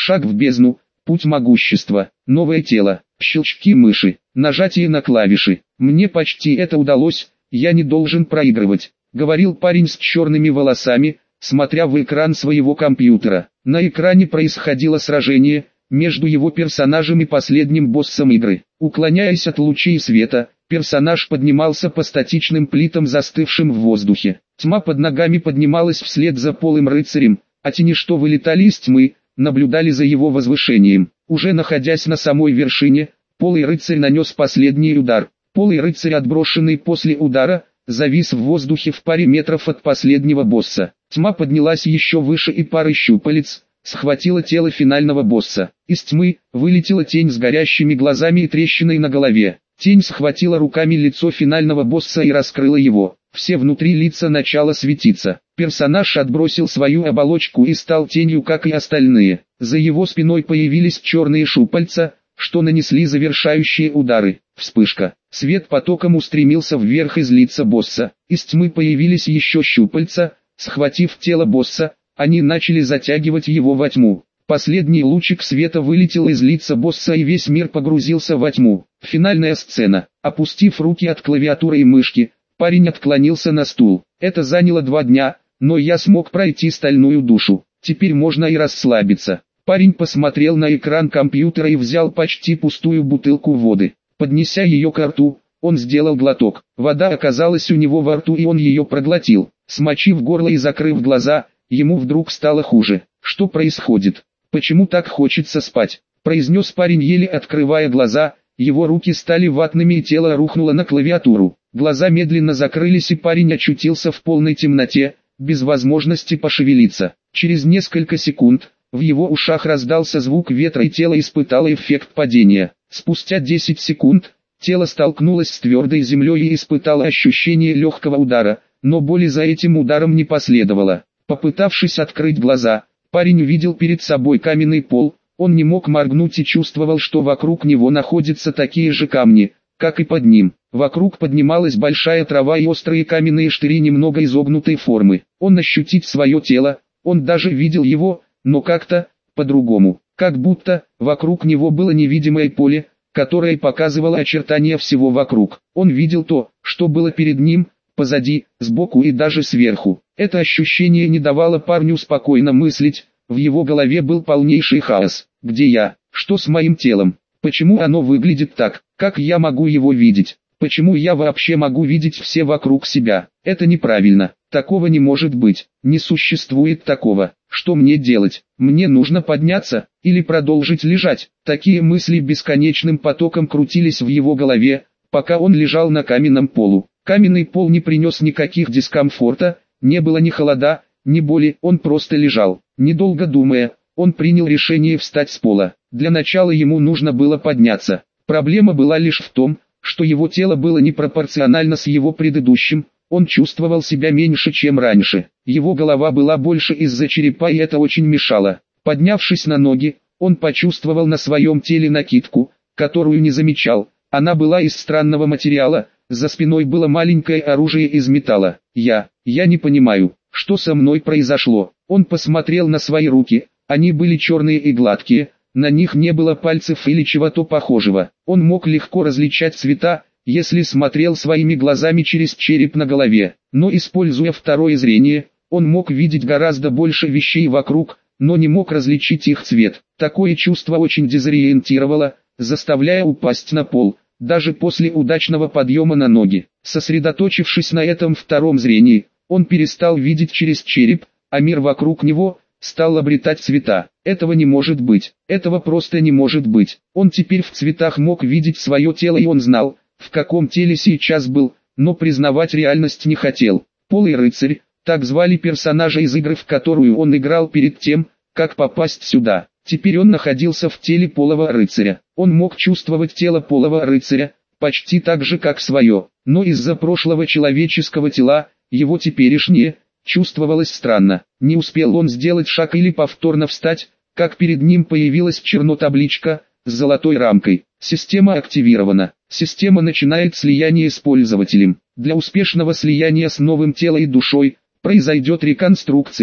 Шаг в бездну, путь могущества, новое тело, щелчки мыши, нажатие на клавиши. Мне почти это удалось, я не должен проигрывать, говорил парень с черными волосами, смотря в экран своего компьютера. На экране происходило сражение между его персонажем и последним боссом игры. Уклоняясь от лучей света, персонаж поднимался по статичным плитам, застывшим в воздухе. Тьма под ногами поднималась вслед за полым рыцарем, а тени, что вылетали из тьмы, наблюдали за его возвышением. Уже находясь на самой вершине, полый рыцарь нанес последний удар. Полый рыцарь, отброшенный после удара, завис в воздухе в паре метров от последнего босса. Тьма поднялась еще выше и парой щупалец схватила тело финального босса. Из тьмы вылетела тень с горящими глазами и трещиной на голове. Тень схватила руками лицо финального босса и раскрыла его. Все внутри лица начало светиться. Персонаж отбросил свою оболочку и стал тенью, как и остальные. За его спиной появились черные щупальца, что нанесли завершающие удары. Вспышка. Свет потоком устремился вверх из лица босса. Из тьмы появились еще щупальца, схватив тело босса, они начали затягивать его во тьму. Последний лучик света вылетел из лица босса и весь мир погрузился во тьму. Финальная сцена. Опустив руки от клавиатуры и мышки, парень отклонился на стул. Это заняло 2 дня, но я смог пройти стальную душу. Теперь можно и расслабиться. Парень посмотрел на экран компьютера и взял почти пустую бутылку воды. Поднеся ее к рту, он сделал глоток. Вода оказалась у него во рту, и он ее проглотил. Смочив горло и закрыв глаза, ему вдруг стало хуже. Что происходит? Почему так хочется спать? Произнес парень, еле открывая глаза. Его руки стали ватными и тело рухнуло на клавиатуру. Глаза медленно закрылись, и парень очутился в полной темноте, без возможности пошевелиться. Через несколько секунд в его ушах раздался звук ветра, и тело испытало эффект падения. Спустя 10 секунд тело столкнулось с твердой землей и испытало ощущение легкого удара, но боли за этим ударом не последовало. Попытавшись открыть глаза, парень увидел перед собой каменный пол. Он не мог моргнуть и чувствовал, что вокруг него находятся такие же камни, как и под ним. Вокруг поднималась большая трава и острые каменные штыри немного изогнутой формы. Он ощутить свое тело, он даже видел его, но как-то по-другому. Как будто вокруг него было невидимое поле, которое показывало очертания всего вокруг. Он видел то, что было перед ним, позади, сбоку и даже сверху. Это ощущение не давало парню спокойно мыслить. В его голове был полнейший хаос. Где я? Что с моим телом? Почему оно выглядит так? Как я могу его видеть? Почему я вообще могу видеть все вокруг себя? Это неправильно. Такого не может быть. Не существует такого. Что мне делать? Мне нужно подняться или продолжить лежать? Такие мысли бесконечным потоком крутились в его голове, пока он лежал на каменном полу. Каменный пол не принес никаких дискомфорта, не было ни холода, ни боли, он просто лежал. Недолго думая, он принял решение встать с пола. Для начала ему нужно было подняться. Проблема была лишь в том, что его тело было непропорционально с его предыдущим, он чувствовал себя меньше, чем раньше. Его голова была больше из-за черепа, и это очень мешало. Поднявшись на ноги, он почувствовал на своем теле накидку, которую не замечал. Она была из странного материала, за спиной было маленькое оружие из металла. Я не понимаю, что со мной произошло. Он посмотрел на свои руки, они были черные и гладкие, на них не было пальцев или чего-то похожего. Он мог легко различать цвета, если смотрел своими глазами через череп на голове. Но используя второе зрение, он мог видеть гораздо больше вещей вокруг, но не мог различить их цвет. Такое чувство очень дезориентировало, заставляя упасть на пол, даже после удачного подъема на ноги. Сосредоточившись на этом втором зрении, он перестал видеть через череп, а мир вокруг него стал обретать цвета. Этого не может быть, этого просто не может быть. Он теперь в цветах мог видеть свое тело, и он знал, в каком теле сейчас был, но признавать реальность не хотел. Полый рыцарь, так звали персонажа из игры, в которую он играл перед тем, как попасть сюда. Теперь он находился в теле полого рыцаря. Он мог чувствовать тело полого рыцаря, почти так же как свое, но из-за прошлого человеческого тела, его теперешнее, чувствовалось странно. Не успел он сделать шаг или повторно встать, как перед ним появилась чернотабличка с золотой рамкой. Система активирована. Система начинает слияние с пользователем. Для успешного слияния с новым телом и душой произойдет реконструкция,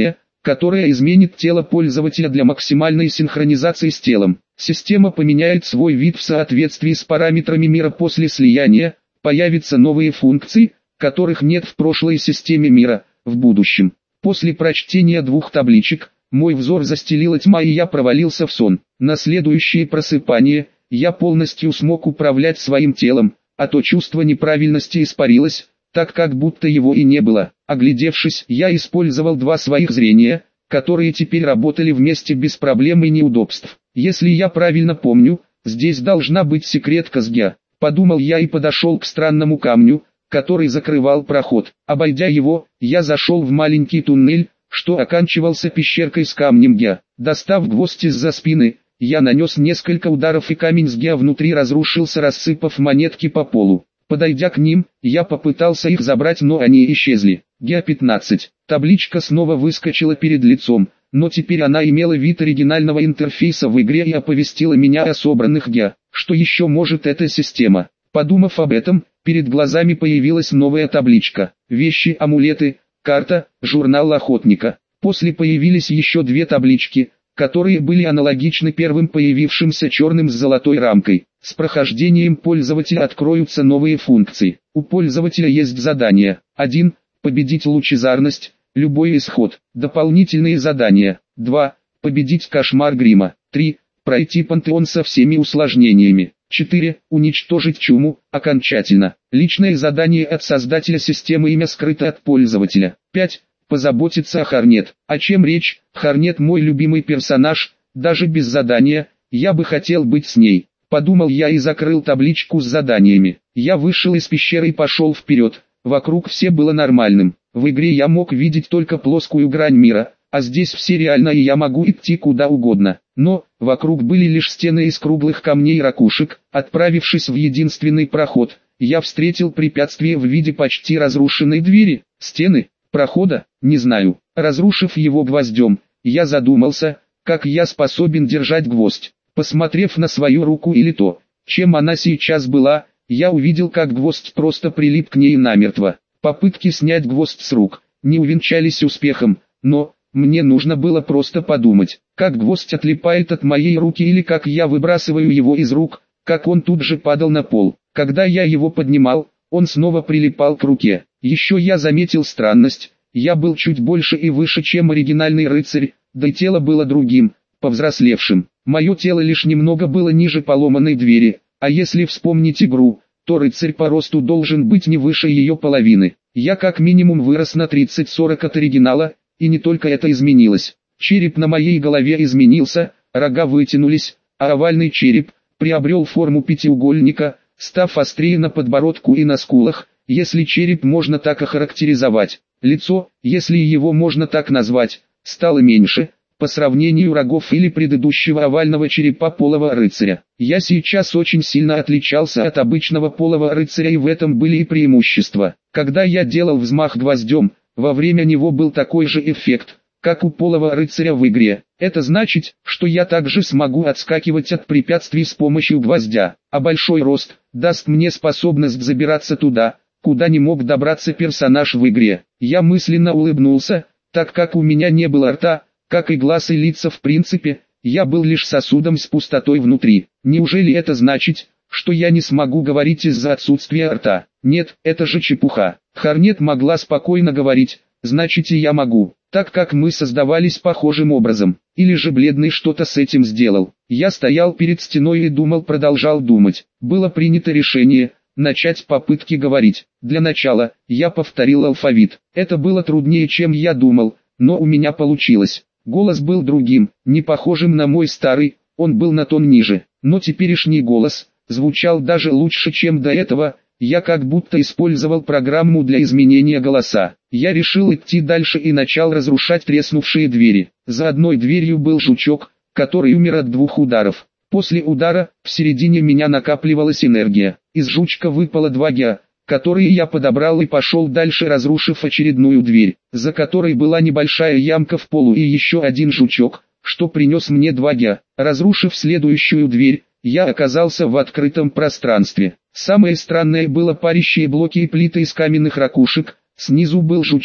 которая изменит тело пользователя для максимальной синхронизации с телом. Система поменяет свой вид в соответствии с параметрами мира после слияния, появятся новые функции, которых нет в прошлой системе мира, в будущем. После прочтения 2 табличек, мой взор застелила тьма и я провалился в сон. На следующее просыпание, я полностью смог управлять своим телом, а то чувство неправильности испарилось, так как будто его и не было. Оглядевшись, я использовал 2 своих зрения, которые теперь работали вместе без проблем и неудобств. Если я правильно помню, здесь должна быть секретка Сгя. Подумал я и подошел к странному камню, который закрывал проход. Обойдя его, я зашел в маленький туннель, что оканчивался пещеркой с камнем Гя. Достав гвоздь из-за спины, я нанес несколько ударов и камень с Гя внутри разрушился, рассыпав монетки по полу. Подойдя к ним, я попытался их забрать, но они исчезли. Гя-15. Табличка снова выскочила перед лицом, но теперь она имела вид оригинального интерфейса в игре и оповестила меня о собранных Гя. Что еще может эта система? Подумав об этом, перед глазами появилась новая табличка. Вещи, амулеты, карта, журнал охотника. После появились еще 2 таблички, которые были аналогичны первым появившимся черным с золотой рамкой. С прохождением пользователя откроются новые функции. У пользователя есть задания. 1. Победить лучезарность, любой исход. Дополнительные задания. 2. Победить кошмар грима. 3. Пройти пантеон со всеми усложнениями. 4. Уничтожить чуму, окончательно. Личное задание от создателя системы, имя скрыто от пользователя. 5. Позаботиться о Хорнет. О чем речь? Хорнет мой любимый персонаж, даже без задания, я бы хотел быть с ней. Подумал я и закрыл табличку с заданиями. Я вышел из пещеры и пошел вперед. Вокруг все было нормальным. В игре я мог видеть только плоскую грань мира, а здесь все реально и я могу идти куда угодно. Но, вокруг были лишь стены из круглых камней и ракушек. Отправившись в единственный проход, я встретил препятствие в виде почти разрушенной двери. Стены, прохода, не знаю. Разрушив его гвоздем, я задумался, как я способен держать гвоздь. Посмотрев на свою руку или то, чем она сейчас была, я увидел, как гвоздь просто прилип к ней намертво. Попытки снять гвоздь с рук не увенчались успехом, но мне нужно было просто подумать, как гвоздь отлипает от моей руки или как я выбрасываю его из рук, как он тут же падал на пол. Когда я его поднимал, он снова прилипал к руке. Еще я заметил странность, я был чуть больше и выше, чем оригинальный рыцарь, да и тело было другим, повзрослевшим. Мое тело лишь немного было ниже поломанной двери, а если вспомнить игру, то рыцарь по росту должен быть не выше ее половины. Я как минимум вырос на 30-40 от оригинала, и не только это изменилось. Череп на моей голове изменился, рога вытянулись, а овальный череп приобрел форму пятиугольника, став острее на подбородку и на скулах, если череп можно так охарактеризовать. Лицо, если его можно так назвать, стало меньше, по сравнению рогов или предыдущего овального черепа полого рыцаря. Я сейчас очень сильно отличался от обычного полого рыцаря, и в этом были и преимущества. Когда я делал взмах гвоздем, во время него был такой же эффект, как у полого рыцаря в игре. Это значит, что я также смогу отскакивать от препятствий с помощью гвоздя, а большой рост даст мне способность забираться туда, куда не мог добраться персонаж в игре. Я мысленно улыбнулся, так как у меня не было рта, как и глаз и лица в принципе, я был лишь сосудом с пустотой внутри. Неужели это значит, что я не смогу говорить из-за отсутствия рта? Нет, это же чепуха. Хорнет могла спокойно говорить, значит и я могу, так как мы создавались похожим образом. Или же Бледный что-то с этим сделал. Я стоял перед стеной и продолжал думать. Было принято решение начать попытки говорить. Для начала, я повторил алфавит. Это было труднее, чем я думал, но у меня получилось. Голос был другим, не похожим на мой старый, он был на тон ниже, но теперешний голос звучал даже лучше, чем до этого. Я как будто использовал программу для изменения голоса. Я решил идти дальше и начал разрушать треснувшие двери. За одной дверью был жучок, который умер от 2 ударов. После удара, в середине меня накапливалась энергия. Из жучка выпало 2 гя, которые я подобрал и пошел дальше, разрушив очередную дверь, за которой была небольшая ямка в полу и еще один жучок, что принес мне 2 гя. Разрушив следующую дверь, я оказался в открытом пространстве. Самое странное было парящие блоки и плиты из каменных ракушек, снизу был жучок,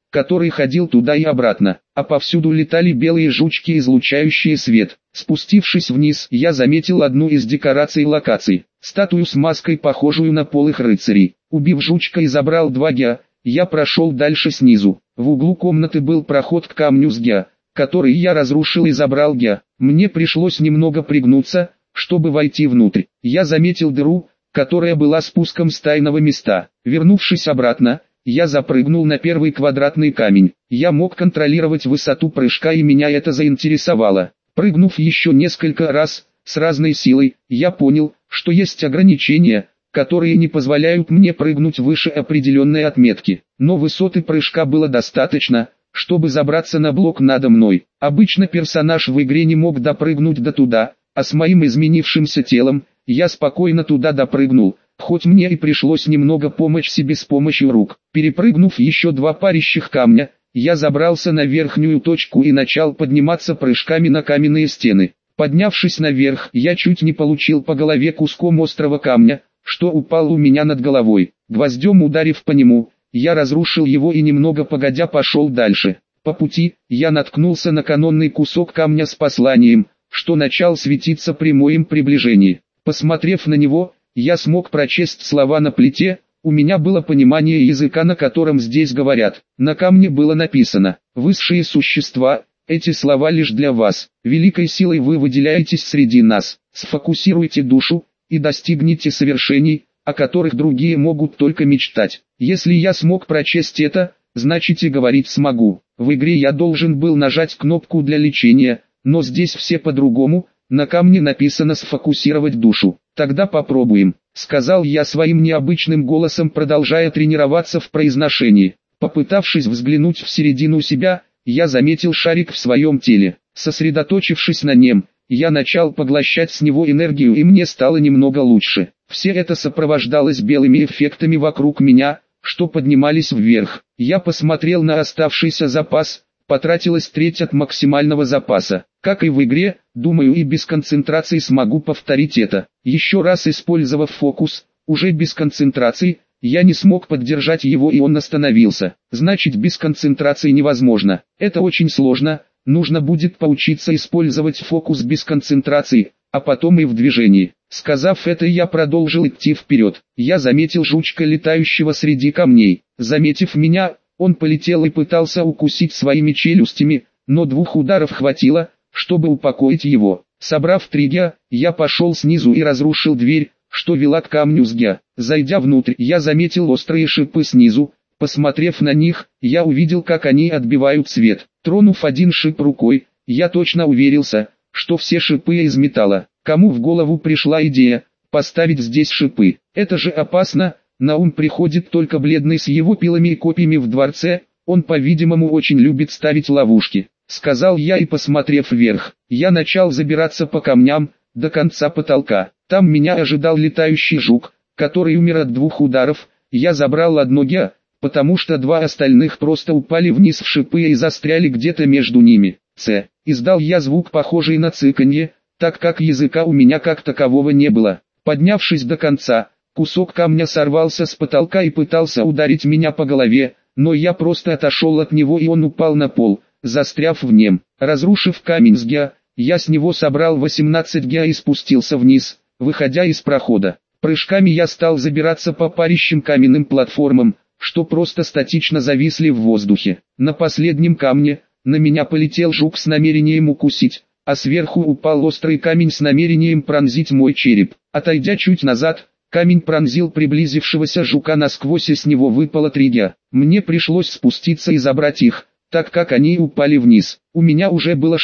который ходил туда и обратно, а повсюду летали белые жучки, излучающие свет. Спустившись вниз, я заметил одну из декораций локаций, статую с маской, похожую на полых рыцарей. Убив жучка и забрал 2 геа, я прошел дальше снизу. В углу комнаты был проход к камню с геа, который я разрушил и забрал геа. Мне пришлось немного пригнуться, чтобы войти внутрь. Я заметил дыру, которая была спуском с тайного места. Вернувшись обратно, я запрыгнул на первый квадратный камень. Я мог контролировать высоту прыжка, и меня это заинтересовало. Прыгнув еще несколько раз, с разной силой, я понял, что есть ограничения, которые не позволяют мне прыгнуть выше определенной отметки. Но высоты прыжка было достаточно, чтобы забраться на блок надо мной. Обычно персонаж в игре не мог допрыгнуть до туда, а с моим изменившимся телом, я спокойно туда допрыгнул, хоть мне и пришлось немного помочь себе с помощью рук. Перепрыгнув еще 2 парящих камня, я забрался на верхнюю точку и начал подниматься прыжками на каменные стены. Поднявшись наверх, я чуть не получил по голове куском острого камня, что упал у меня над головой. Гвоздем ударив по нему, я разрушил его и немного погодя пошел дальше. По пути, я наткнулся на канонный кусок камня с посланием, что начал светиться при моем приближении. Посмотрев на него, я смог прочесть слова на плите. У меня было понимание языка, на котором здесь говорят. На камне было написано: «Высшие существа, эти слова лишь для вас. Великой силой вы выделяетесь среди нас. Сфокусируйте душу и достигните совершений, о которых другие могут только мечтать». Если я смог прочесть это, значит и говорить смогу. В игре я должен был нажать кнопку для лечения, но здесь все по-другому. На камне написано «сфокусировать душу». «Тогда попробуем», — сказал я своим необычным голосом, продолжая тренироваться в произношении. Попытавшись взглянуть в середину себя, я заметил шарик в своем теле. Сосредоточившись на нем, я начал поглощать с него энергию, и мне стало немного лучше. Все это сопровождалось белыми эффектами вокруг меня, что поднимались вверх. Я посмотрел на оставшийся запас. Потратилась треть от максимального запаса. Как и в игре, думаю, и без концентрации смогу повторить это. Еще раз использовав фокус, уже без концентрации, я не смог поддержать его, и он остановился. Значит, без концентрации невозможно. Это очень сложно, нужно будет поучиться использовать фокус без концентрации, а потом и в движении. Сказав это, я продолжил идти вперед. Я заметил жучка, летающего среди камней. Заметив меня, он полетел и пытался укусить своими челюстями, но 2 ударов хватило, чтобы упокоить его. Собрав 3 геа, я пошел снизу и разрушил дверь, что вела к камню с геа. Зайдя внутрь, я заметил острые шипы снизу. Посмотрев на них, я увидел, как они отбивают свет. Тронув один шип рукой, я точно уверился, что все шипы из металла. Кому в голову пришла идея поставить здесь шипы? Это же опасно. На ум приходит только Бледный с его пилами и копьями в дворце. Он, по-видимому, очень любит ставить ловушки, сказал я, и посмотрев вверх, я начал забираться по камням до конца потолка. Там меня ожидал летающий жук, который умер от 2 ударов. Я забрал 1 геа, потому что 2 остальных просто упали вниз в шипы и застряли где-то между ними. Издал я звук, похожий на цыканье, так как языка у меня как такового не было. Поднявшись до конца, кусок камня сорвался с потолка и пытался ударить меня по голове, но я просто отошел от него, и он упал на пол, застряв в нем. Разрушив камень с геа, я с него собрал 18 геа и спустился вниз, выходя из прохода. Прыжками я стал забираться по парящим каменным платформам, что просто статично зависли в воздухе. На последнем камне на меня полетел жук с намерением укусить, а сверху упал острый камень с намерением пронзить мой череп. Отойдя чуть назад, камень пронзил приблизившегося жука насквозь, и с него выпало 3 геа. Мне пришлось спуститься и забрать их, так как они упали вниз. У меня уже было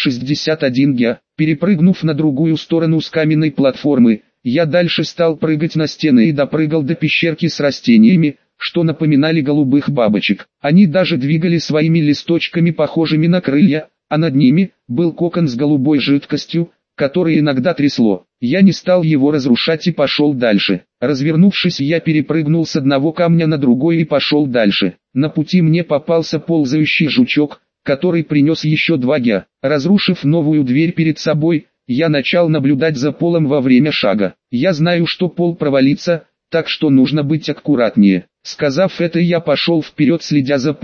61 геа. Перепрыгнув на другую сторону с каменной платформы, я дальше стал прыгать на стены и допрыгал до пещерки с растениями, что напоминали голубых бабочек. Они даже двигали своими листочками, похожими на крылья, а над ними был кокон с голубой жидкостью, который иногда трясло. Я не стал его разрушать и пошел дальше. Развернувшись, я перепрыгнул с одного камня на другой и пошел дальше. На пути мне попался ползающий жучок, который принес еще 2 геа. Разрушив новую дверь перед собой, я начал наблюдать за полом во время шага. Я знаю, что пол провалится, так что нужно быть аккуратнее. Сказав это, я пошел вперед, следя за полом.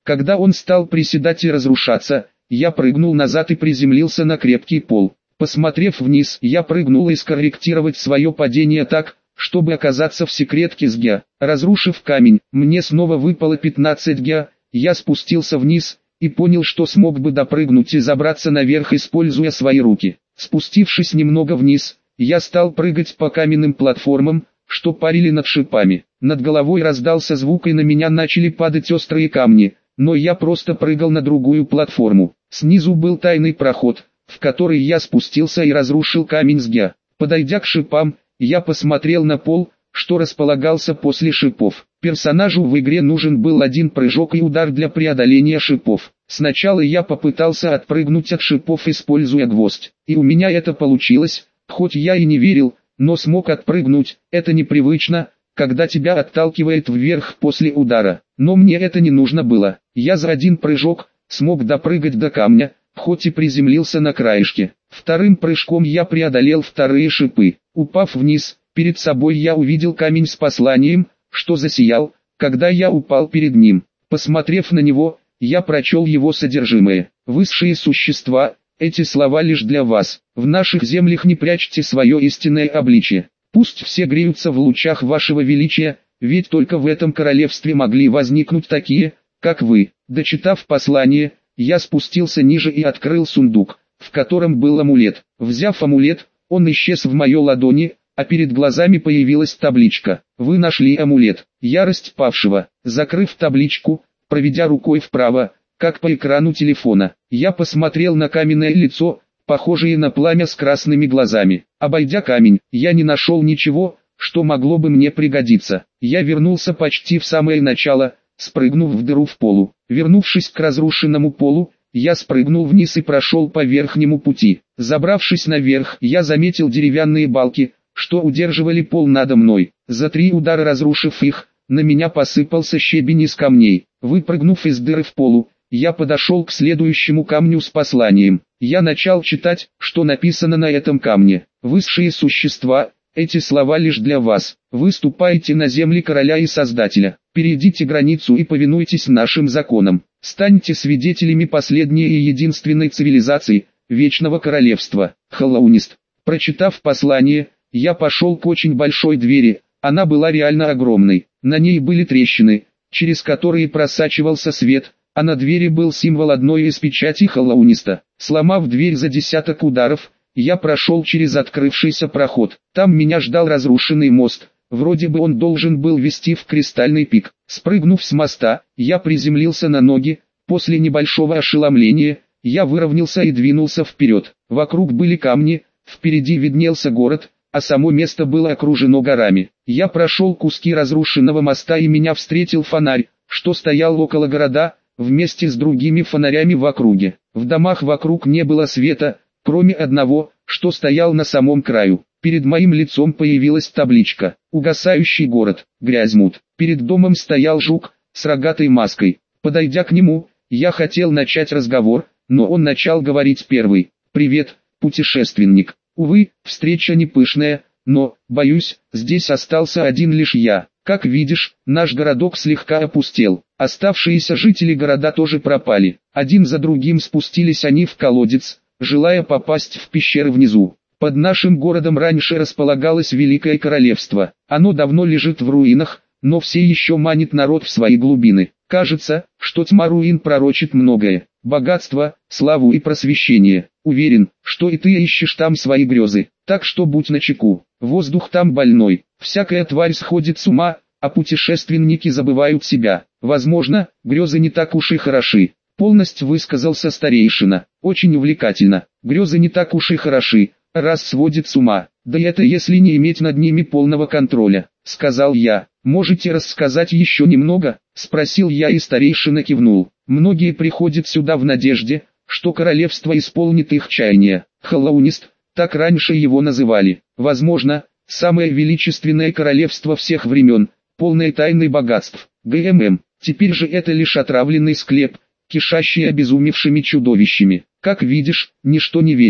Когда он стал приседать и разрушаться, я прыгнул назад и приземлился на крепкий пол. Посмотрев вниз, я прыгнул и скорректировать свое падение так, чтобы оказаться в секретке с Геа. Разрушив камень, мне снова выпало 15 Геа, я спустился вниз и понял, что смог бы допрыгнуть и забраться наверх, используя свои руки. Спустившись немного вниз, я стал прыгать по каменным платформам, что парили над шипами. Над головой раздался звук и на меня начали падать острые камни, но я просто прыгал на другую платформу. Снизу был тайный проход, в который я спустился и разрушил камень с Геа. Подойдя к шипам, я посмотрел на пол, что располагался после шипов. Персонажу в игре нужен был один прыжок и удар для преодоления шипов. Сначала я попытался отпрыгнуть от шипов, используя гвоздь, и у меня это получилось, хоть я и не верил, но смог отпрыгнуть. Это непривычно, когда тебя отталкивает вверх после удара, но мне это не нужно было. Я за один прыжок смог допрыгать до камня, хоть и приземлился на краешке. Вторым прыжком я преодолел вторые шипы. Упав вниз, перед собой я увидел камень с посланием, что засиял, когда я упал перед ним. Посмотрев на него, я прочел его содержимое. «Высшие существа, эти слова лишь для вас. В наших землях не прячьте свое истинное обличие. Пусть все греются в лучах вашего величия, ведь только в этом королевстве могли возникнуть такие, как вы». Дочитав послание, я спустился ниже и открыл сундук, в котором был амулет. Взяв амулет, он исчез в моей ладони, а перед глазами появилась табличка: «Вы нашли амулет. Ярость павшего». Закрыв табличку, проведя рукой вправо, как по экрану телефона, я посмотрел на каменное лицо, похожее на пламя с красными глазами. Обойдя камень, я не нашел ничего, что могло бы мне пригодиться. Я вернулся почти в самое начало, спрыгнув в дыру в полу. Вернувшись к разрушенному полу, я спрыгнул вниз и прошел по верхнему пути. Забравшись наверх, я заметил деревянные балки, что удерживали пол надо мной. За 3 удара разрушив их, на меня посыпался щебень из камней. Выпрыгнув из дыры в полу, я подошел к следующему камню с посланием. Я начал читать, что написано на этом камне. «Высшие существа, эти слова лишь для вас. Вы ступаете на земли короля и создателя. Перейдите границу и повинуйтесь нашим законам. Станьте свидетелями последней и единственной цивилизации, Вечного Королевства, Халаунист». Прочитав послание, я пошел к очень большой двери, она была реально огромной. На ней были трещины, через которые просачивался свет, а на двери был символ одной из печатей Халауниста. Сломав дверь за 10 ударов, я прошел через открывшийся проход. Там меня ждал разрушенный мост, вроде бы он должен был вести в Кристальный пик. Спрыгнув с моста, я приземлился на ноги. После небольшого ошеломления, я выровнялся и двинулся вперед. Вокруг были камни, впереди виднелся город, а само место было окружено горами. Я прошел куски разрушенного моста и меня встретил фонарь, что стоял около города, вместе с другими фонарями в округе. В домах вокруг не было света, кроме одного, что стоял на самом краю. Перед моим лицом появилась табличка: «Угасающий город, Грязьмут». Перед домом стоял жук с рогатой маской. Подойдя к нему, я хотел начать разговор, но он начал говорить первый. «Привет, путешественник. Увы, встреча не пышная, но, боюсь, здесь остался один лишь я. Как видишь, наш городок слегка опустел. Оставшиеся жители города тоже пропали. Один за другим спустились они в колодец, желая попасть в пещеры внизу. Под нашим городом раньше располагалось Великое Королевство. Оно давно лежит в руинах, но все еще манит народ в свои глубины. Кажется, что тьма руин пророчит многое. Богатство, славу и просвещение. Уверен, что и ты ищешь там свои грезы. Так что будь начеку. Воздух там больной. Всякая тварь сходит с ума, а путешественники забывают себя. Возможно, грезы не так уж и хороши. Полностью высказался старейшина. Очень увлекательно. Грезы не так уж и хороши, раз сводит с ума. Да это если не иметь над ними полного контроля, сказал я. Можете рассказать еще немного? Спросил я, и старейшина кивнул. Многие приходят сюда в надежде, что королевство исполнит их чаяния. Халаунист, так раньше его называли. Возможно, самое величественное королевство всех времен, полное тайн и богатств. ГММ. Теперь же это лишь отравленный склеп, кишащий обезумевшими чудовищами. Как видишь, ничто не вечно.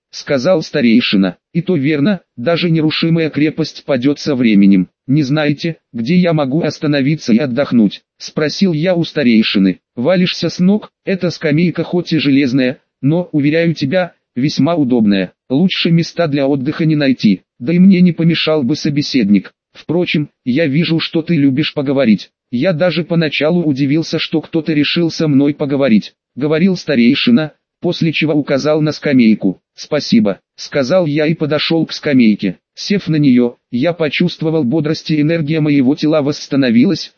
сказал старейшина. И то верно, даже нерушимая крепость падет со временем. Не знаете, где я могу остановиться и отдохнуть? Спросил я у старейшины. Валишься с ног, эта скамейка хоть и железная, но, уверяю тебя, весьма удобная. Лучше места для отдыха не найти, да и мне не помешал бы собеседник. Впрочем, я вижу, что ты любишь поговорить. Я даже поначалу удивился, что кто-то решил со мной поговорить. Говорил старейшина, после чего указал на скамейку. «Спасибо», — сказал я и подошел к скамейке. Сев на нее, я почувствовал бодрость и энергия моего тела восстановилась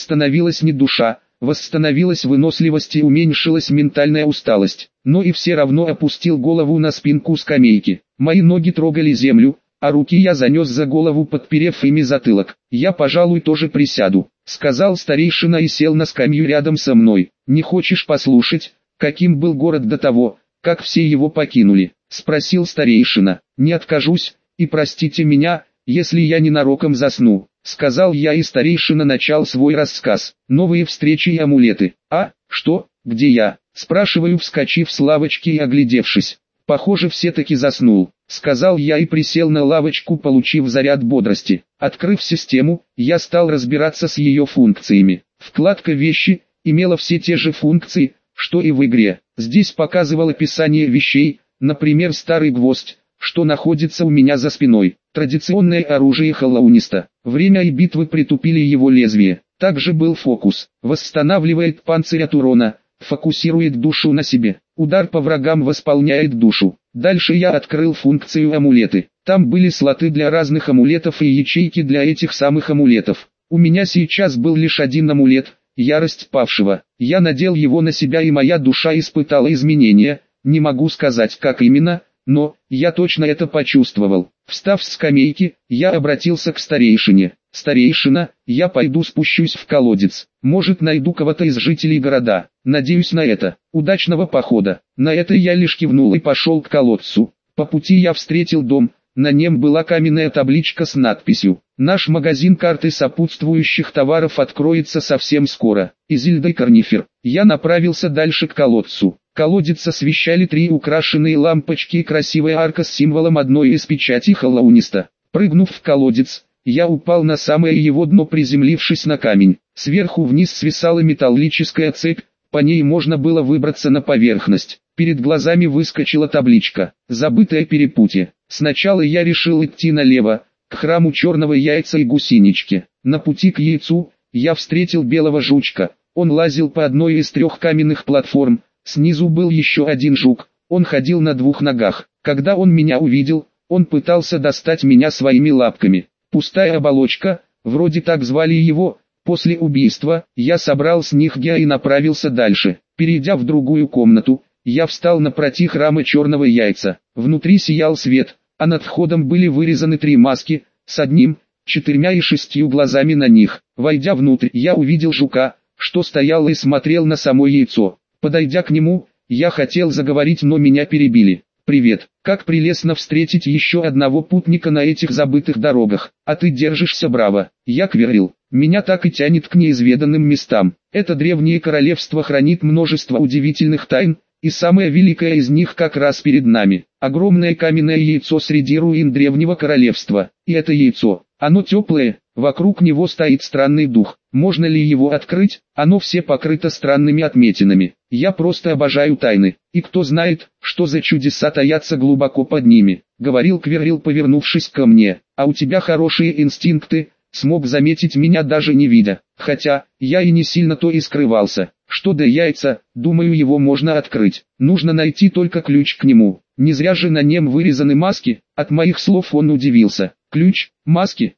не душа, восстановилась выносливость и уменьшилась ментальная усталость. Но и все равно опустил голову на спинку скамейки. Мои ноги трогали землю, а руки я занес за голову, подперев ими затылок. «Я, пожалуй, тоже присяду», — сказал старейшина и сел на скамью рядом со мной. «Не хочешь послушать, каким был город до того, как все его покинули?» — спросил старейшина. «Не откажусь, и простите меня, если я ненароком засну», — сказал я, и старейшина начал свой рассказ. «Новые встречи и амулеты». «А, что, где я?» — спрашиваю, вскочив с лавочки и оглядевшись. «Похоже, все-таки заснул», — сказал я и присел на лавочку, получив заряд бодрости. Открыв систему, я стал разбираться с ее функциями. Вкладка «Вещи» имела все те же функции, что и в игре. Здесь показывал описание вещей, например, старый гвоздь, что находится у меня за спиной. Традиционное оружие холлоуниста. Время и битвы притупили его лезвие. Также был фокус. Восстанавливает панцирь от урона, фокусирует душу на себе. Удар по врагам восполняет душу. Дальше я открыл функцию амулеты. Там были слоты для разных амулетов и ячейки для этих самых амулетов. У меня сейчас был лишь один амулет — ярость павшего. Я надел его на себя, и моя душа испытала изменения. Не могу сказать, как именно, но я точно это почувствовал. Встав с скамейки, я обратился к старейшине. «Старейшина, я пойду спущусь в колодец. Может, найду кого-то из жителей города. Надеюсь на это. Удачного похода». На это я лишь кивнул и пошел к колодцу. По пути я встретил дом. На нем была каменная табличка с надписью: «Наш магазин карты сопутствующих товаров откроется совсем скоро. Изильда Корнифер». Я направился дальше к колодцу. Колодец освещали 3 украшенные лампочки и красивая арка с символом одной из печатей холлоуниста. Прыгнув в колодец, я упал на самое его дно, приземлившись на камень. Сверху вниз свисала металлическая цепь, по ней можно было выбраться на поверхность. Перед глазами выскочила табличка «Забытое перепутье». Сначала я решил идти налево, к храму черного яйца и гусенички. На пути к яйцу я встретил белого жучка. Он лазил по одной из 3 каменных платформ. Снизу был еще один жук. Он ходил на 2 ногах. Когда он меня увидел, он пытался достать меня своими лапками. Пустая оболочка, вроде так звали его. После убийства я собрал с них геа и направился дальше. Перейдя в другую комнату, я встал напротив храма черного яйца. Внутри сиял свет, а над входом были вырезаны 3 маски, с 1, 4 и 6 глазами на них. Войдя внутрь, я увидел жука, что стоял и смотрел на само яйцо. Подойдя к нему, я хотел заговорить, но меня перебили. «Привет, как прелестно встретить еще одного путника на этих забытых дорогах, а ты держишься браво». Я кверил. Меня так и тянет к неизведанным местам. Это древнее королевство хранит множество удивительных тайн, и самое великое из них как раз перед нами. Огромное каменное яйцо среди руин древнего королевства. И это яйцо, оно теплое, вокруг него стоит странный дух. Можно ли его открыть? Оно все покрыто странными отметинами. Я просто обожаю тайны. И кто знает, что за чудеса таятся глубоко под ними, говорил Кверил, повернувшись ко мне. А у тебя хорошие инстинкты, смог заметить меня даже не видя. Хотя, я и не сильно-то и скрывался. Что до яйца, думаю, его можно открыть. Нужно найти только ключ к нему. Не зря же на нем вырезаны маски. От моих слов он удивился. Ключ, маски,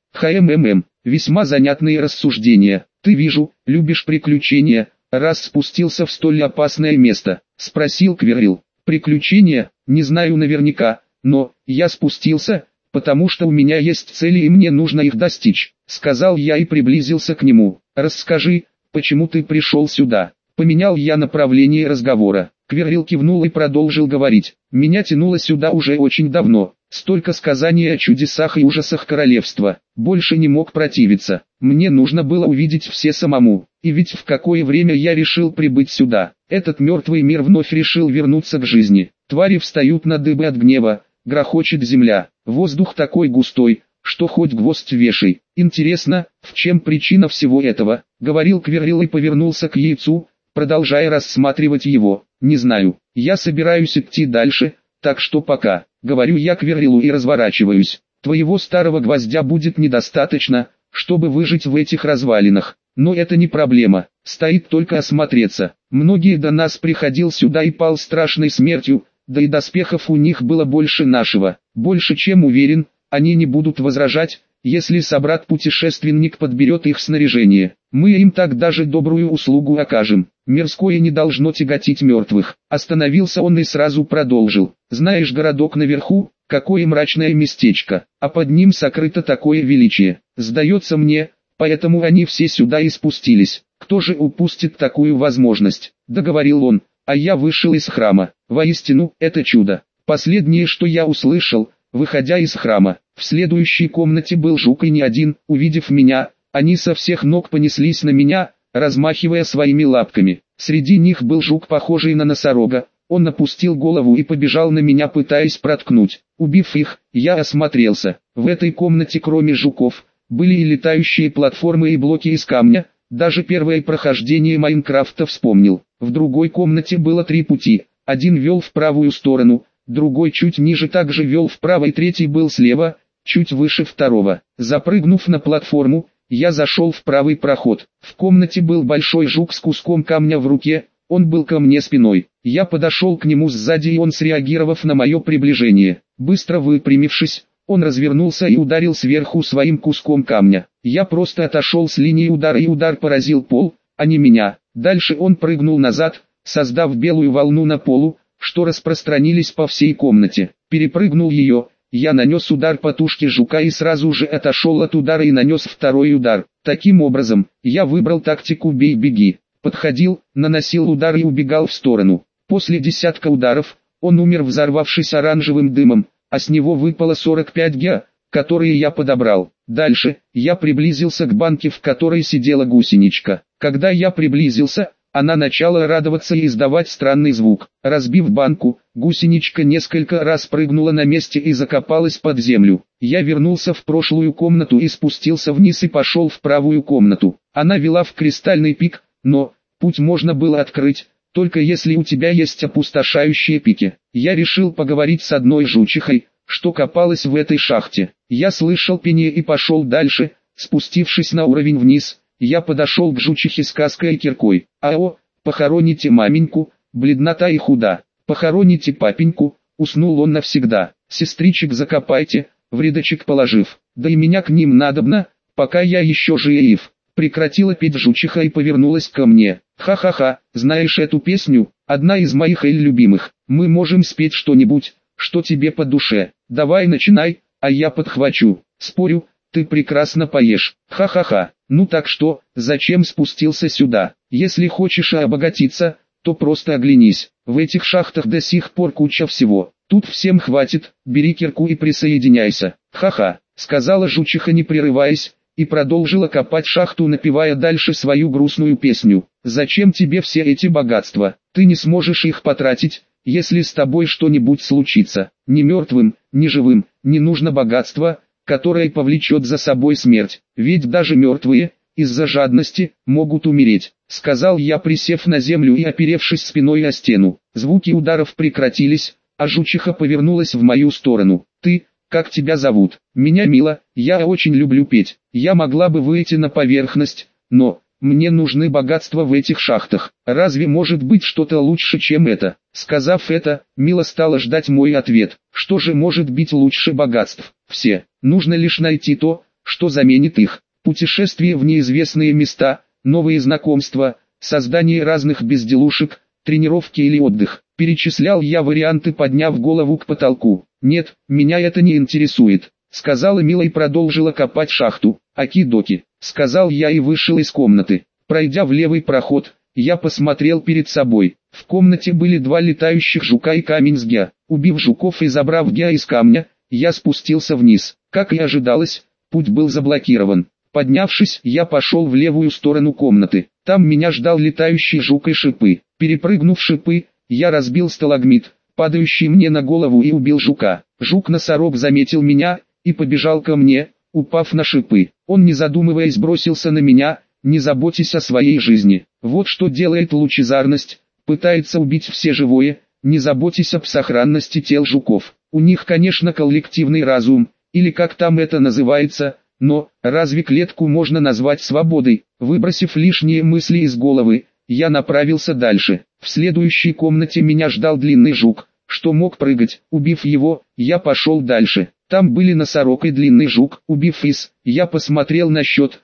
весьма занятные рассуждения. Ты, вижу, любишь приключения, раз спустился в столь опасное место, спросил Кверил. Приключения, не знаю наверняка, но я спустился, потому что у меня есть цели и мне нужно их достичь, сказал я и приблизился к нему. Расскажи, почему ты пришел сюда? Поменял я направление разговора. Кверил кивнул и продолжил говорить. Меня тянуло сюда уже очень давно. Столько сказаний о чудесах и ужасах королевства. Больше не мог противиться. Мне нужно было увидеть все самому. И ведь в какое время я решил прибыть сюда. Этот мертвый мир вновь решил вернуться к жизни. Твари встают на дыбы от гнева, грохочет земля, воздух такой густой, что хоть гвоздь вешай. Интересно, в чем причина всего этого, говорил Квирл и повернулся к яйцу, продолжая рассматривать его. Не знаю, я собираюсь идти дальше, так что пока, говорю я Квирлу и разворачиваюсь. Твоего старого гвоздя будет недостаточно, чтобы выжить в этих развалинах, но это не проблема, стоит только осмотреться. Многие до нас приходил сюда и пал страшной смертью, да и доспехов у них было больше нашего. Больше чем уверен, они не будут возражать, если собрат-путешественник подберет их снаряжение. Мы им так даже добрую услугу окажем. Мирское не должно тяготить мертвых. Остановился он и сразу продолжил. Знаешь городок наверху, какое мрачное местечко, а под ним сокрыто такое величие. Сдается мне, поэтому они все сюда и спустились. Кто же упустит такую возможность? Договорил он, а я вышел из храма. Воистину, это чудо. Последнее, что я услышал, выходя из храма. В следующей комнате был жук и не один. Увидев меня, они со всех ног понеслись на меня, размахивая своими лапками. Среди них был жук, похожий на носорога. Он опустил голову и побежал на меня, пытаясь проткнуть. Убив их, я осмотрелся. В этой комнате кроме жуков, были и летающие платформы и блоки из камня. Даже первое прохождение Майнкрафта вспомнил. В другой комнате было 3 пути. Один вел в правую сторону, другой чуть ниже также вел вправо и третий был слева, чуть выше второго. Запрыгнув на платформу, я зашел в правый проход. В комнате был большой жук с куском камня в руке, он был ко мне спиной. Я подошел к нему сзади и он, среагировав на мое приближение, быстро выпрямившись, он развернулся и ударил сверху своим куском камня. Я просто отошел с линии удара и удар поразил пол, а не меня. Дальше он прыгнул назад, создав белую волну на полу, что распространились по всей комнате. Перепрыгнул ее, я нанес удар по тушке жука и сразу же отошел от удара и нанес второй удар. Таким образом, я выбрал тактику «бей-беги». Подходил, наносил удар и убегал в сторону. После десятка ударов, он умер, взорвавшись оранжевым дымом, а с него выпало 45 геа, которые я подобрал. Дальше, я приблизился к банке, в которой сидела гусеничка. Когда я приблизился, она начала радоваться и издавать странный звук. Разбив банку, гусеничка несколько раз прыгнула на месте и закопалась под землю. Я вернулся в прошлую комнату и спустился вниз и пошел в правую комнату. Она вела в кристальный пик, но путь можно было открыть, только если у тебя есть опустошающие пики. Я решил поговорить с одной жучихой, что копалась в этой шахте. Я слышал пение и пошел дальше, спустившись на уровень вниз. Я подошел к жучихе с каской и киркой. «Ао, похороните маменьку, бледнота и худа. Похороните папеньку, уснул он навсегда. Сестричек закопайте, в рядочек положив. Да и меня к ним надобно, пока я еще жив». Прекратила петь жучиха и повернулась ко мне. «Ха-ха-ха, знаешь эту песню? Одна из моих любимых. Мы можем спеть что-нибудь, что тебе по душе. Давай начинай, а я подхвачу. Спорю, ты прекрасно поешь. Ха-ха-ха. Ну так что, зачем спустился сюда? Если хочешь обогатиться, то просто оглянись. В этих шахтах до сих пор куча всего. Тут всем хватит, бери кирку и присоединяйся». «Ха-ха», сказала жучиха, не прерываясь, и продолжила копать шахту, напевая дальше свою грустную песню. «Зачем тебе все эти богатства? Ты не сможешь их потратить, если с тобой что-нибудь случится. Ни мертвым, ни живым, не нужно богатство, которое повлечет за собой смерть. Ведь даже мертвые, из-за жадности, могут умереть», сказал я, присев на землю и оперевшись спиной о стену. Звуки ударов прекратились, а жучиха повернулась в мою сторону. «Ты, как тебя зовут?» «Меня Мила, я очень люблю петь. Я могла бы выйти на поверхность, но мне нужны богатства в этих шахтах. Разве может быть что-то лучше, чем это?» Сказав это, Мила стала ждать мой ответ. Что же может быть лучше богатств? Все. Нужно лишь найти то, что заменит их. Путешествие в неизвестные места, новые знакомства, создание разных безделушек, тренировки или отдых. Перечислял я варианты, подняв голову к потолку. «Нет, меня это не интересует», сказала Мила и продолжила копать шахту. «Оки-доки», сказал я и вышел из комнаты. Пройдя в левый проход, я посмотрел перед собой. В комнате были 2 летающих жука и камень с геа. Убив жуков и забрав геа из камня, я спустился вниз. Как и ожидалось, путь был заблокирован. Поднявшись, я пошел в левую сторону комнаты. Там меня ждал летающий жук и шипы. Перепрыгнув шипы, я разбил сталагмит, падающий мне на голову, и убил жука. Жук-носорог заметил меня и побежал ко мне, упав на шипы. Он, не задумываясь, бросился на меня, не заботясь о своей жизни. Вот что делает лучезарность, пытается убить все живое, не заботясь об сохранности тел жуков. У них, конечно, коллективный разум, или как там это называется, но разве клетку можно назвать свободой? Выбросив лишние мысли из головы, я направился дальше. В следующей комнате меня ждал длинный жук, что мог прыгать. Убив его, я пошел дальше. Там были носорог и длинный жук. Убив из, я посмотрел на счет,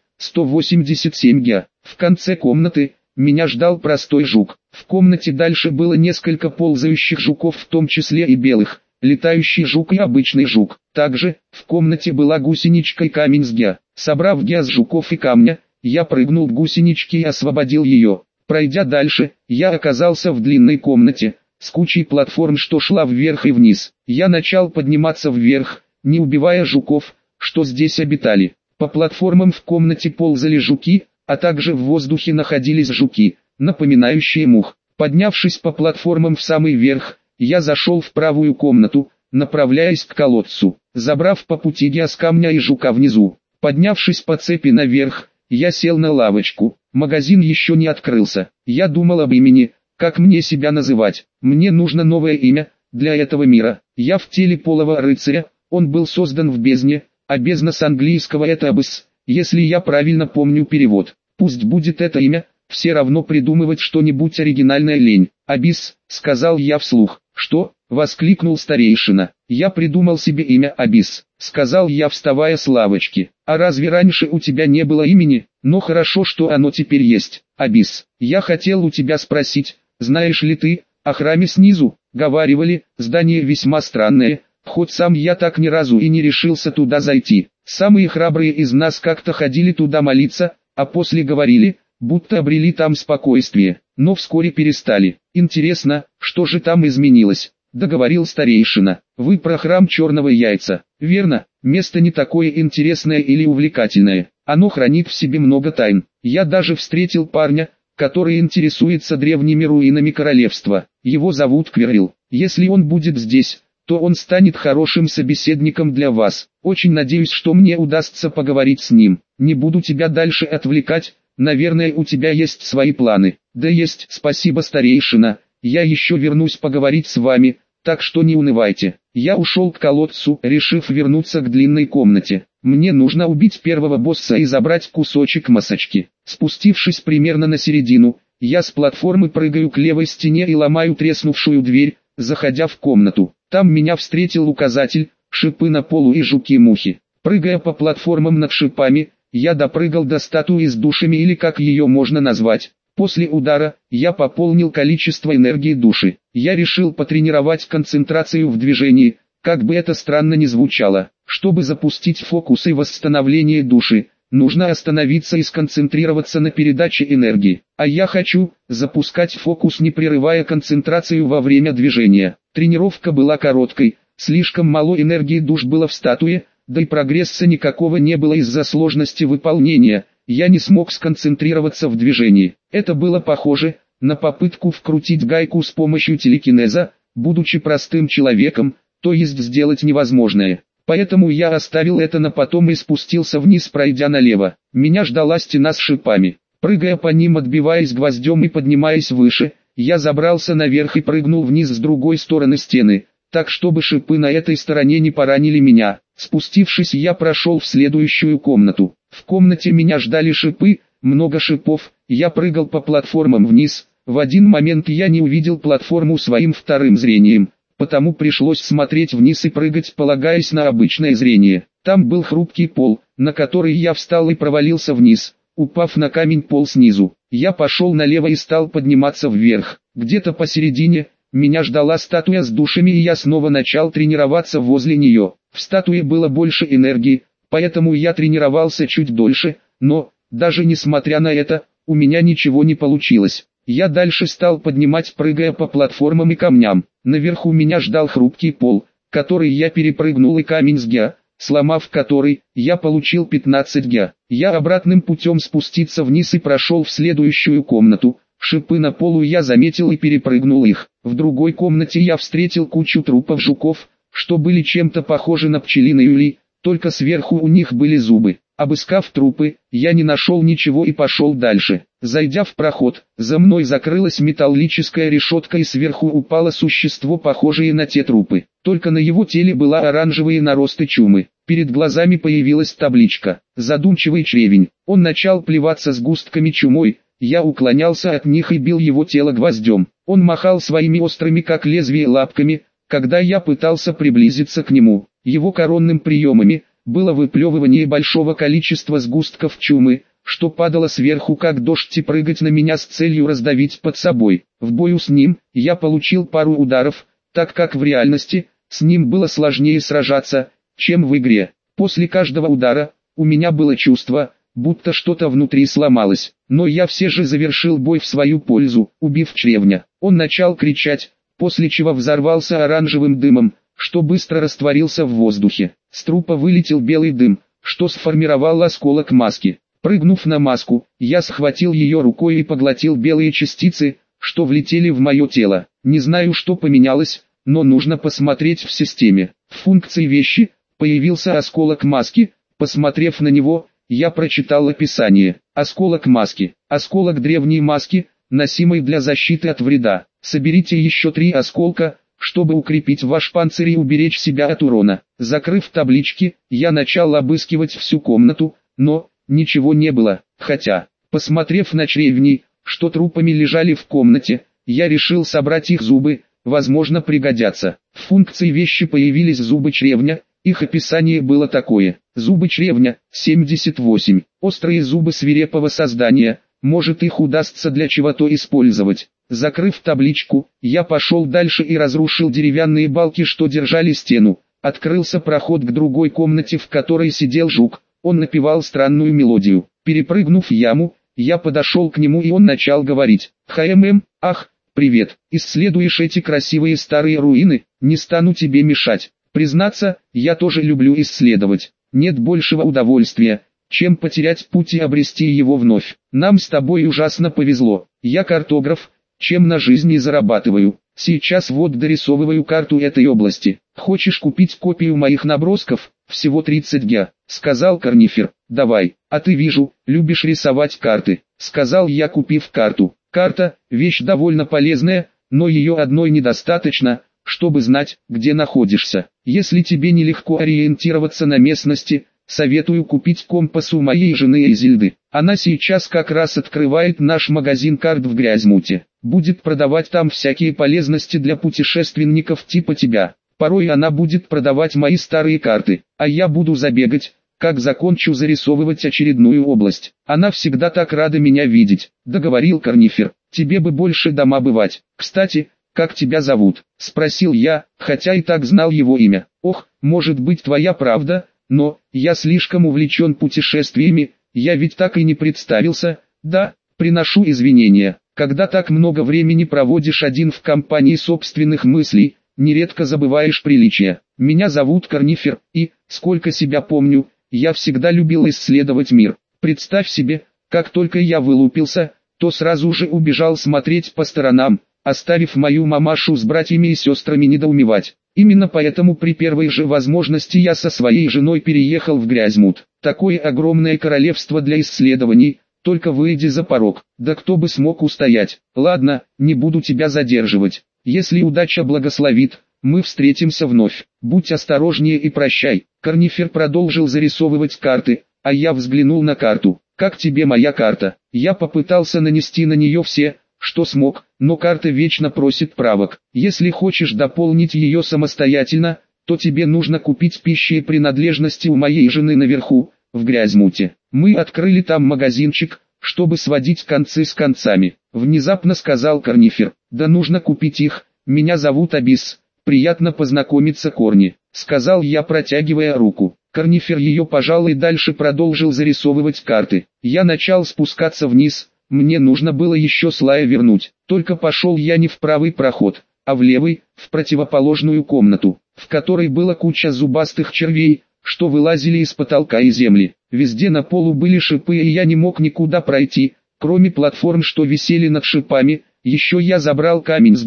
187 га. В конце комнаты меня ждал простой жук. В комнате дальше было несколько ползающих жуков, в том числе и белых, летающий жук и обычный жук. Также в комнате была гусеничка и камень с гя. Собрав гя с жуков и камня, я прыгнул к гусеничке и освободил ее. Пройдя дальше, я оказался в длинной комнате, с кучей платформ, что шла вверх и вниз. Я начал подниматься вверх, не убивая жуков, что здесь обитали. По платформам в комнате ползали жуки, а также в воздухе находились жуки, напоминающие мух. Поднявшись по платформам в самый верх, я зашел в правую комнату, направляясь к колодцу, забрав по пути гя с камня и жука внизу. Поднявшись по цепи наверх, я сел на лавочку. Магазин еще не открылся. Я думал об имени, как мне себя называть. Мне нужно новое имя для этого мира. Я в теле полого рыцаря, он был создан в бездне, а бездна с английского это абысс, если я правильно помню перевод. Пусть будет это имя, все равно придумывать что-нибудь оригинальное лень. Абисс, сказал я вслух. Что? Воскликнул старейшина. Я придумал себе имя Абисс, сказал я, вставая с лавочки. А разве раньше у тебя не было имени? Но хорошо, что оно теперь есть. Абисс, я хотел у тебя спросить, знаешь ли ты о храме снизу? Говаривали, здание весьма странное, хоть сам я так ни разу и не решился туда зайти. Самые храбрые из нас как-то ходили туда молиться, а после говорили, будто обрели там спокойствие, но вскоре перестали. Интересно, что же там изменилось? Договорил старейшина. Вы про храм Черного Яйца. Верно, место не такое интересное или увлекательное. Оно хранит в себе много тайн. Я даже встретил парня, который интересуется древними руинами королевства. Его зовут Квирил. Если он будет здесь, то он станет хорошим собеседником для вас. Очень надеюсь, что мне удастся поговорить с ним. Не буду тебя дальше отвлекать, наверное, у тебя есть свои планы. Да есть, спасибо, старейшина. Я еще вернусь поговорить с вами, так что не унывайте. Я ушел к колодцу, решив вернуться к длинной комнате. Мне нужно убить первого босса и забрать кусочек масочки. Спустившись примерно на середину, я с платформы прыгаю к левой стене и ломаю треснувшую дверь, заходя в комнату. Там меня встретил указатель, шипы на полу и жуки-мухи. Прыгая по платформам над шипами, я допрыгал до статуи с душами, или как ее можно назвать. После удара, я пополнил количество энергии души. Я решил потренировать концентрацию в движении, как бы это странно ни звучало. Чтобы запустить фокус и восстановление души, нужно остановиться и сконцентрироваться на передаче энергии. А я хочу запускать фокус, не прерывая концентрацию во время движения. Тренировка была короткой, слишком мало энергии душ было в статуе, да и прогресса никакого не было из-за сложности выполнения. Я не смог сконцентрироваться в движении. Это было похоже на попытку вкрутить гайку с помощью телекинеза, будучи простым человеком, то есть сделать невозможное. Поэтому я оставил это на потом и спустился вниз, пройдя налево. Меня ждала стена с шипами. Прыгая по ним, отбиваясь гвоздем и поднимаясь выше, я забрался наверх и прыгнул вниз с другой стороны стены, так чтобы шипы на этой стороне не поранили меня. Спустившись, я прошел в следующую комнату. В комнате меня ждали шипы, много шипов. Я прыгал по платформам вниз. В один момент я не увидел платформу своим вторым зрением, потому пришлось смотреть вниз и прыгать, полагаясь на обычное зрение. Там был хрупкий пол, на который я встал и провалился вниз, упав на камень пол снизу. Я пошел налево и стал подниматься вверх. Где-то посередине меня ждала статуя с душами, и я снова начал тренироваться возле нее. В статуе было больше энергии, поэтому я тренировался чуть дольше, но, даже несмотря на это, у меня ничего не получилось. Я дальше стал поднимать, прыгая по платформам и камням. Наверху меня ждал хрупкий пол, который я перепрыгнул, и камень с гя, сломав который, я получил 15 гя. Я обратным путем спуститься вниз и прошел в следующую комнату. Шипы на полу я заметил и перепрыгнул их. В другой комнате я встретил кучу трупов жуков, что были чем-то похожи на пчелиные ули, только сверху у них были зубы. Обыскав трупы, я не нашел ничего и пошел дальше. Зайдя в проход, за мной закрылась металлическая решетка и сверху упало существо, похожее на те трупы. Только на его теле была оранжевые наросты чумы. Перед глазами появилась табличка «Задумчивый чревень». Он начал плеваться сгустками чумой, я уклонялся от них и бил его тело гвоздем. Он махал своими острыми как лезвие лапками, когда я пытался приблизиться к нему. Его коронным приемами было выплевывание большого количества сгустков чумы, что падало сверху как дождь, и прыгать на меня с целью раздавить под собой. В бою с ним я получил пару ударов, так как в реальности с ним было сложнее сражаться, чем в игре. После каждого удара у меня было чувство, будто что-то внутри сломалось, но я все же завершил бой в свою пользу, убив чревня. Он начал кричать, после чего взорвался оранжевым дымом, что быстро растворился в воздухе. С трупа вылетел белый дым, что сформировал осколок маски. Прыгнув на маску, я схватил ее рукой и поглотил белые частицы, что влетели в мое тело. Не знаю, что поменялось, но нужно посмотреть в системе. В функции вещи появился осколок маски. Посмотрев на него, я прочитал описание. Осколок маски. Осколок древней маски, носимой для защиты от вреда. Соберите еще 3 осколка, чтобы укрепить ваш панцирь и уберечь себя от урона. Закрыв таблички, я начал обыскивать всю комнату, но ничего не было. Хотя, посмотрев на чревней, что трупами лежали в комнате, я решил собрать их зубы, возможно пригодятся. В функции вещи появились зубы чревня, их описание было такое. Зубы чревня, 78. Острые зубы свирепого создания, может их удастся для чего-то использовать. Закрыв табличку, я пошел дальше и разрушил деревянные балки, что держали стену. Открылся проход к другой комнате, в которой сидел жук. Он напевал странную мелодию. Перепрыгнув яму, я подошел к нему, и он начал говорить. Ах, привет, исследуешь эти красивые старые руины? Не стану тебе мешать. Признаться, я тоже люблю исследовать. Нет большего удовольствия, чем потерять путь и обрести его вновь. Нам с тобой ужасно повезло. Я картограф, чем на жизнь и зарабатываю. Сейчас вот дорисовываю карту этой области. Хочешь купить копию моих набросков? Всего 30 г, сказал Корнифер. Давай, а ты, вижу, любишь рисовать карты, сказал я, купив карту. Карта – вещь довольно полезная, но ее одной недостаточно, чтобы знать, где находишься. Если тебе нелегко ориентироваться на местности, советую купить компас у моей жены Эзельды. Она сейчас как раз открывает наш магазин карт в Грязьмуте. Будет продавать там всякие полезности для путешественников типа тебя. Порой она будет продавать мои старые карты, а я буду забегать, как закончу зарисовывать очередную область. Она всегда так рада меня видеть. Договорил Корнифер. Тебе бы больше дома бывать. Кстати, как тебя зовут? Спросил я, хотя и так знал его имя. Ох, может быть твоя правда, но я слишком увлечен путешествиями, я ведь так и не представился. Да, приношу извинения. Когда так много времени проводишь один в компании собственных мыслей, нередко забываешь приличия. Меня зовут Корнифер, и, сколько себя помню, я всегда любил исследовать мир. Представь себе, как только я вылупился, то сразу же убежал смотреть по сторонам, оставив мою мамашу с братьями и сестрами недоумевать. Именно поэтому при первой же возможности я со своей женой переехал в Грязьмут. Такое огромное королевство для исследований, только выйди за порог, да кто бы смог устоять. Ладно, не буду тебя задерживать. Если удача благословит, мы встретимся вновь. Будь осторожнее и прощай. Корнифер продолжил зарисовывать карты, а я взглянул на карту. Как тебе моя карта? Я попытался нанести на нее все, что смог, но карта вечно просит правок. Если хочешь дополнить ее самостоятельно, то тебе нужно купить пищи и принадлежности у моей жены наверху, в Грязьмуте. Мы открыли там магазинчик, чтобы сводить концы с концами. Внезапно сказал Корнифер. Да нужно купить их. Меня зовут Абис. Приятно познакомиться, Корни, сказал я, протягивая руку. Корнифер ее пожал и дальше продолжил зарисовывать карты. Я начал спускаться вниз. Мне нужно было еще слоя вернуть. Только пошел я не в правый проход, а в левый, в противоположную комнату, в которой была куча зубастых червей, что вылазили из потолка и земли. Везде на полу были шипы, и я не мог никуда пройти, кроме платформ, что висели над шипами. Еще я забрал камень с Геа,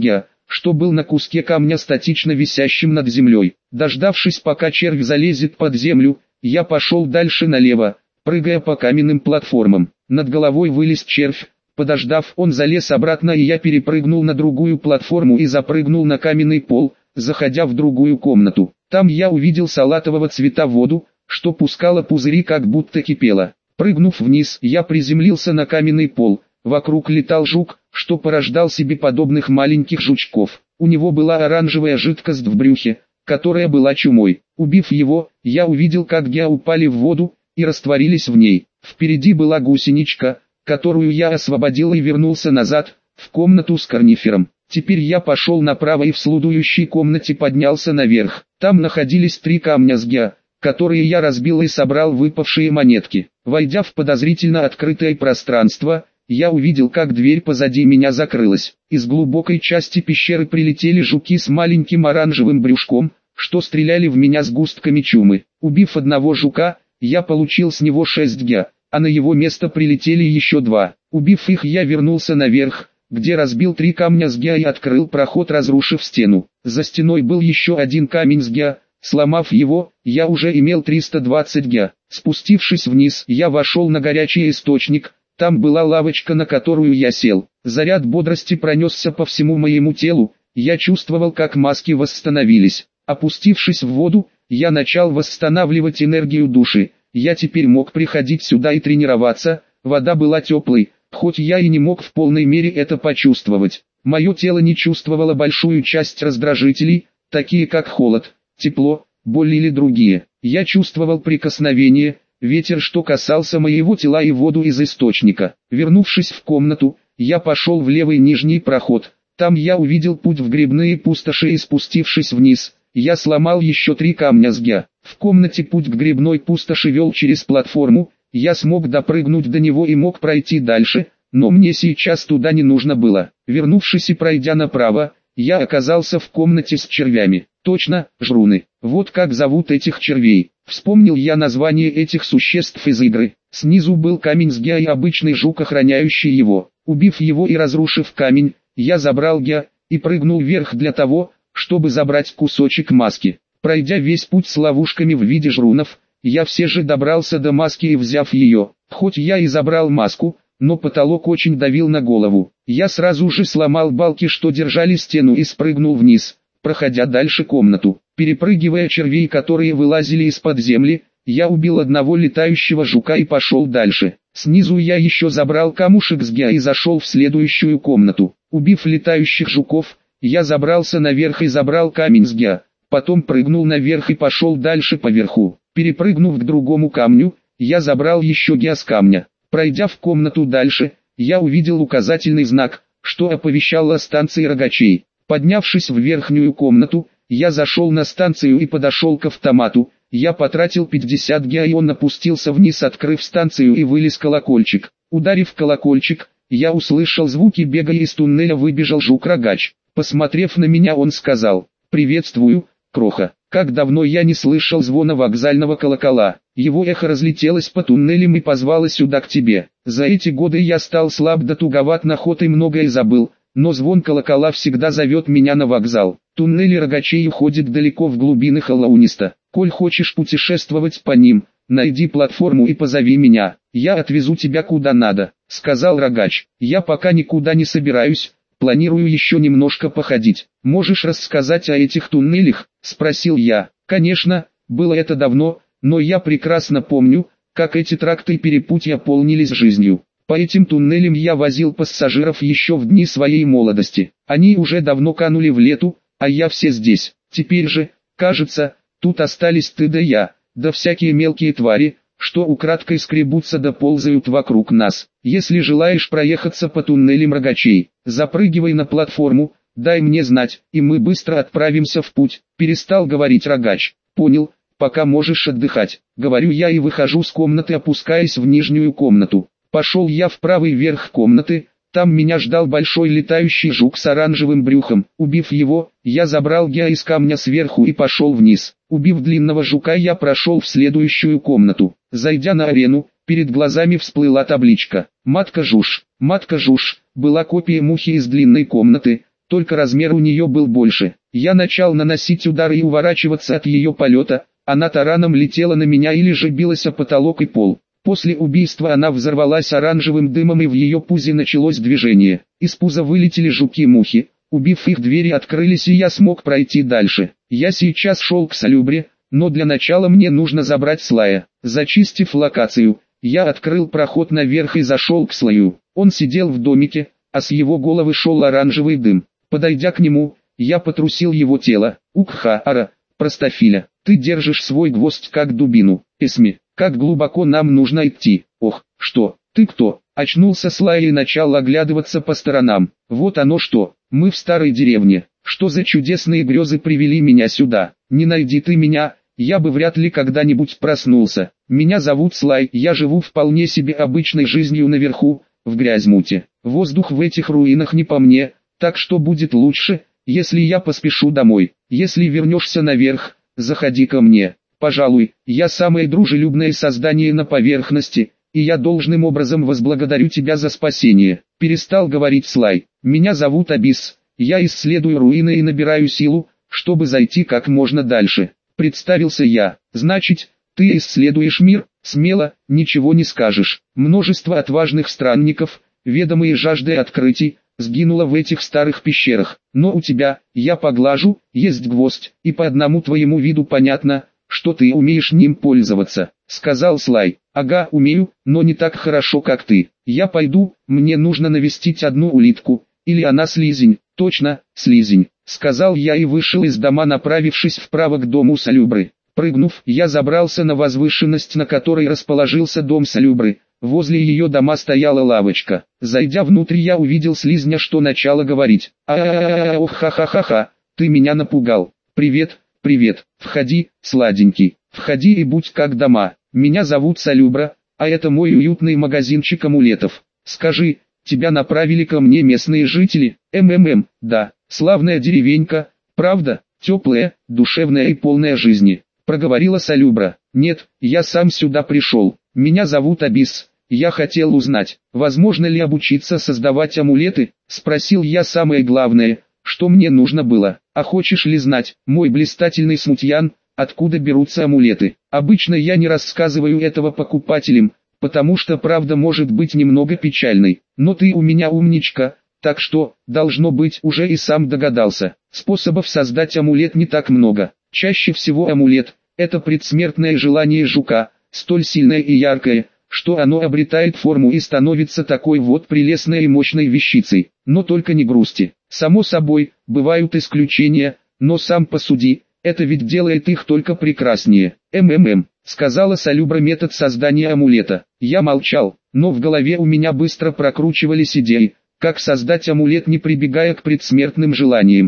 что был на куске камня, статично висящем над землей. Дождавшись, пока червь залезет под землю, я пошел дальше налево, прыгая по каменным платформам. Над головой вылез червь. Подождав, он залез обратно, и я перепрыгнул на другую платформу и запрыгнул на каменный пол, заходя в другую комнату. Там я увидел салатового цвета воду, что пускала пузыри, как будто кипела. Прыгнув вниз, я приземлился на каменный пол. Вокруг летал жук, что порождал себе подобных маленьких жучков. У него была оранжевая жидкость в брюхе, которая была чумой. Убив его, я увидел, как геа упали в воду и растворились в ней. Впереди была гусеничка, которую я освободил и вернулся назад, в комнату с корнифером. Теперь я пошел направо и в следующей комнате поднялся наверх. Там находились 3 камня с геа, которые я разбил и собрал выпавшие монетки. Войдя в подозрительно открытое пространство, я увидел, как дверь позади меня закрылась. Из глубокой части пещеры прилетели жуки с маленьким оранжевым брюшком, что стреляли в меня сгустками чумы. Убив одного жука, я получил с него 6 геа, а на его место прилетели еще 2. Убив их, я вернулся наверх, где разбил 3 камня с геа и открыл проход, разрушив стену. За стеной был еще 1 камень с геа. Сломав его, я уже имел 320 геа. Спустившись вниз, я вошел на горячий источник. Там была лавочка, на которую я сел. Заряд бодрости пронесся по всему моему телу. Я чувствовал, как маски восстановились. Опустившись в воду, я начал восстанавливать энергию души. Я теперь мог приходить сюда и тренироваться. Вода была теплой, хоть я и не мог в полной мере это почувствовать. Мое тело не чувствовало большую часть раздражителей, такие как холод, тепло, боль или другие. Я чувствовал прикосновение, ветер, что касался моего тела, и воду из источника. Вернувшись в комнату, я пошел в левый нижний проход. Там я увидел путь в грибные пустоши, и спустившись вниз, я сломал еще 3 камня с геа. В комнате путь к грибной пустоши вел через платформу. Я смог допрыгнуть до него и мог пройти дальше, но мне сейчас туда не нужно было. Вернувшись и пройдя направо, я оказался в комнате с червями. Точно, жруны. Вот как зовут этих червей. Вспомнил я название этих существ из игры. Снизу был камень с геа и обычный жук, охраняющий его. Убив его и разрушив камень, я забрал геа и прыгнул вверх для того, чтобы забрать кусочек маски. Пройдя весь путь с ловушками в виде жрунов, я все же добрался до маски и, взяв ее, хоть я и забрал маску, но потолок очень давил на голову. Я сразу же сломал балки, что держали стену, и спрыгнул вниз, проходя дальше комнату. Перепрыгивая червей, которые вылазили из-под земли, я убил одного летающего жука и пошел дальше. Снизу я еще забрал камушек с геа и зашел в следующую комнату. Убив летающих жуков, я забрался наверх и забрал камень с геа. Потом прыгнул наверх и пошел дальше по верху. Перепрыгнув к другому камню, я забрал еще геа с камня. Пройдя в комнату дальше, я увидел указательный знак, что оповещал о станции рогачей. Поднявшись в верхнюю комнату, я зашел на станцию и подошел к автомату. Я потратил 50 геа, и он опустился вниз, открыв станцию, и вылез колокольчик. Ударив колокольчик, я услышал звуки бега, и из туннеля выбежал жук-рогач. Посмотрев на меня, он сказал: «Приветствую, Кроха. Как давно я не слышал звона вокзального колокола. Его эхо разлетелось по туннелям и позвало сюда к тебе. За эти годы я стал слаб да туговат на ход и многое забыл, но звон колокола всегда зовет меня на вокзал. Туннели рогачей уходят далеко в глубины Халауниста. Коль хочешь путешествовать по ним, найди платформу и позови меня. Я отвезу тебя куда надо», — сказал рогач. «Я пока никуда не собираюсь. Планирую еще немножко походить. Можешь рассказать о этих туннелях?» — спросил я. Конечно, было это давно, но я прекрасно помню, как эти тракты и перепутья полнились жизнью. По этим туннелям я возил пассажиров еще в дни своей молодости. Они уже давно канули в лету, а я все здесь. Теперь же, кажется, тут остались ты да я, да всякие мелкие твари, что украдкой скребутся да ползают вокруг нас. Если желаешь проехаться по туннелям рогачей, запрыгивай на платформу, дай мне знать, и мы быстро отправимся в путь. Перестал говорить рогач. Понял, пока можешь отдыхать, говорю я и выхожу с комнаты, опускаясь в нижнюю комнату. Пошел я в правый верх комнаты. Там меня ждал большой летающий жук с оранжевым брюхом. Убив его, я забрал геа из камня сверху и пошел вниз. Убив длинного жука, я прошел в следующую комнату. Зайдя на арену, перед глазами всплыла табличка: «Матка Жуж». Матка Жуж была копия мухи из длинной комнаты, только размер у нее был больше. Я начал наносить удары и уворачиваться от ее полета, она тараном летела на меня или же билась о потолок и пол. После убийства она взорвалась оранжевым дымом и в ее пузе началось движение. Из пуза вылетели жуки-мухи, убив их двери открылись и я смог пройти дальше. Я сейчас шел к Салюбре, но для начала мне нужно забрать Слая. Зачистив локацию, я открыл проход наверх и зашел к Слаю. Он сидел в домике, а с его головы шел оранжевый дым. Подойдя к нему, я потрусил его тело. Укха-ара, простофиля, ты держишь свой гвоздь как дубину. Эсми, как глубоко нам нужно идти? Ох, что, ты кто? Очнулся Слай и начал оглядываться по сторонам. Вот оно что, мы в старой деревне. Что за чудесные грезы привели меня сюда? Не найди ты меня, я бы вряд ли когда-нибудь проснулся. Меня зовут Слай, я живу вполне себе обычной жизнью наверху, в Грязьмуте. Воздух в этих руинах не по мне, так что будет лучше, если я поспешу домой. Если вернешься наверх, заходи ко мне. Пожалуй, я самое дружелюбное создание на поверхности, и я должным образом возблагодарю тебя за спасение. Перестал говорить Слай. Меня зовут Абис, я исследую руины и набираю силу, чтобы зайти как можно дальше. Представился я. Значит, ты исследуешь мир? Смело, ничего не скажешь. Множество отважных странников, ведомые жаждой открытий, сгинуло в этих старых пещерах. Но у тебя, я поглажу, есть гвоздь, и по одному твоему виду понятно, что ты умеешь ним пользоваться, сказал Слай. Ага, умею, но не так хорошо, как ты. Я пойду, мне нужно навестить одну улитку, или она слизень. Точно, слизень, сказал я и вышел из дома, направившись вправо к дому Салюбры. Прыгнув, я забрался на возвышенность, на которой расположился дом Салюбры. Возле ее дома стояла лавочка. Зайдя внутрь, я увидел слизня, что начало говорить. Ох, ха-ха-ха-ха, ты меня напугал. Привет, привет, входи, сладенький, входи и будь как дома. Меня зовут Салюбра, а это мой уютный магазинчик амулетов. Скажи, тебя направили ко мне местные жители? Да, славная деревенька, правда, теплая, душевная и полная жизни. Проговорила Салюбра. Нет, я сам сюда пришел. Меня зовут Абис. Я хотел узнать, возможно ли обучиться создавать амулеты? Спросил я самое главное, что мне нужно было. А хочешь ли знать, мой блистательный смутьян, откуда берутся амулеты? Обычно я не рассказываю этого покупателям, потому что правда может быть немного печальной. Но ты у меня умничка, так что, должно быть, уже и сам догадался. Способов создать амулет не так много. Чаще всего амулет – это предсмертное желание жука, столь сильное и яркое, что оно обретает форму и становится такой вот прелестной и мощной вещицей. Но только не грусти. Само собой, бывают исключения, но сам посуди, это ведь делает их только прекраснее. Сказала Салюбра метод создания амулета. Я молчал, но в голове у меня быстро прокручивались идеи, как создать амулет, не прибегая к предсмертным желаниям.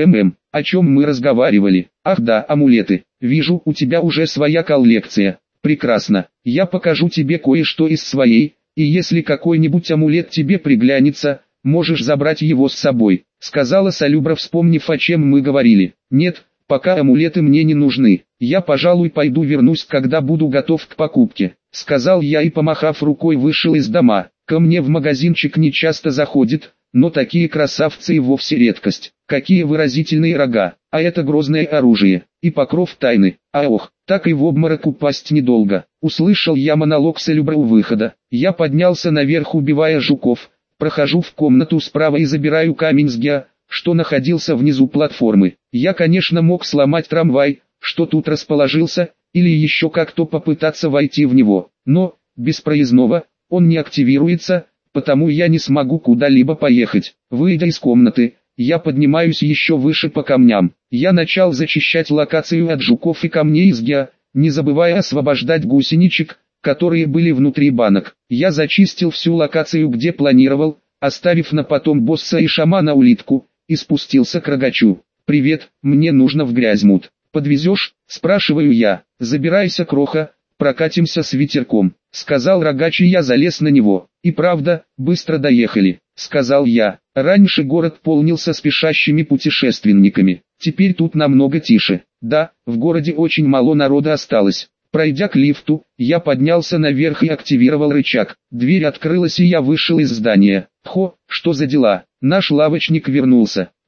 О чем мы разговаривали? Ах да, амулеты. Вижу, у тебя уже своя коллекция. Прекрасно. Я покажу тебе кое-что из своей, и если какой-нибудь амулет тебе приглянется, можешь забрать его с собой, сказала Салюбра, вспомнив, о чем мы говорили. Нет, пока амулеты мне не нужны. Я, пожалуй, вернусь, когда буду готов к покупке, сказал я и, помахав рукой, вышел из дома. Ко мне в магазинчик не часто заходит, но такие красавцы и вовсе редкость. Какие выразительные рога, а это грозное оружие, и покров тайны. А ох, так и в обморок упасть недолго. Услышал я монолог Салюбры у выхода. Я поднялся наверх, убивая жуков, прохожу в комнату справа и забираю камень с геа, что находился внизу платформы. Я, конечно, мог сломать трамвай, что тут расположился, или еще как-то попытаться войти в него, но, без проездного, он не активируется, потому я не смогу куда-либо поехать. Выйдя из комнаты, я поднимаюсь еще выше по камням. Я начал зачищать локацию от жуков и камней из геа, не забывая освобождать гусеничек, которые были внутри банок. Я зачистил всю локацию, где планировал, оставив на потом босса и шамана улитку, и спустился к рогачу. «Привет, мне нужно в Грязьмут. Подвезешь?» – спрашиваю я. «Забирайся, кроха, прокатимся с ветерком», – сказал рогач, и я залез на него. «И правда, быстро доехали», – сказал я. Раньше город полнился спешащими путешественниками, теперь тут намного тише. Да, в городе очень мало народа осталось. Пройдя к лифту, я поднялся наверх и активировал рычаг. Дверь открылась, и я вышел из здания. Хо, что за дела? Наш лавочник вернулся.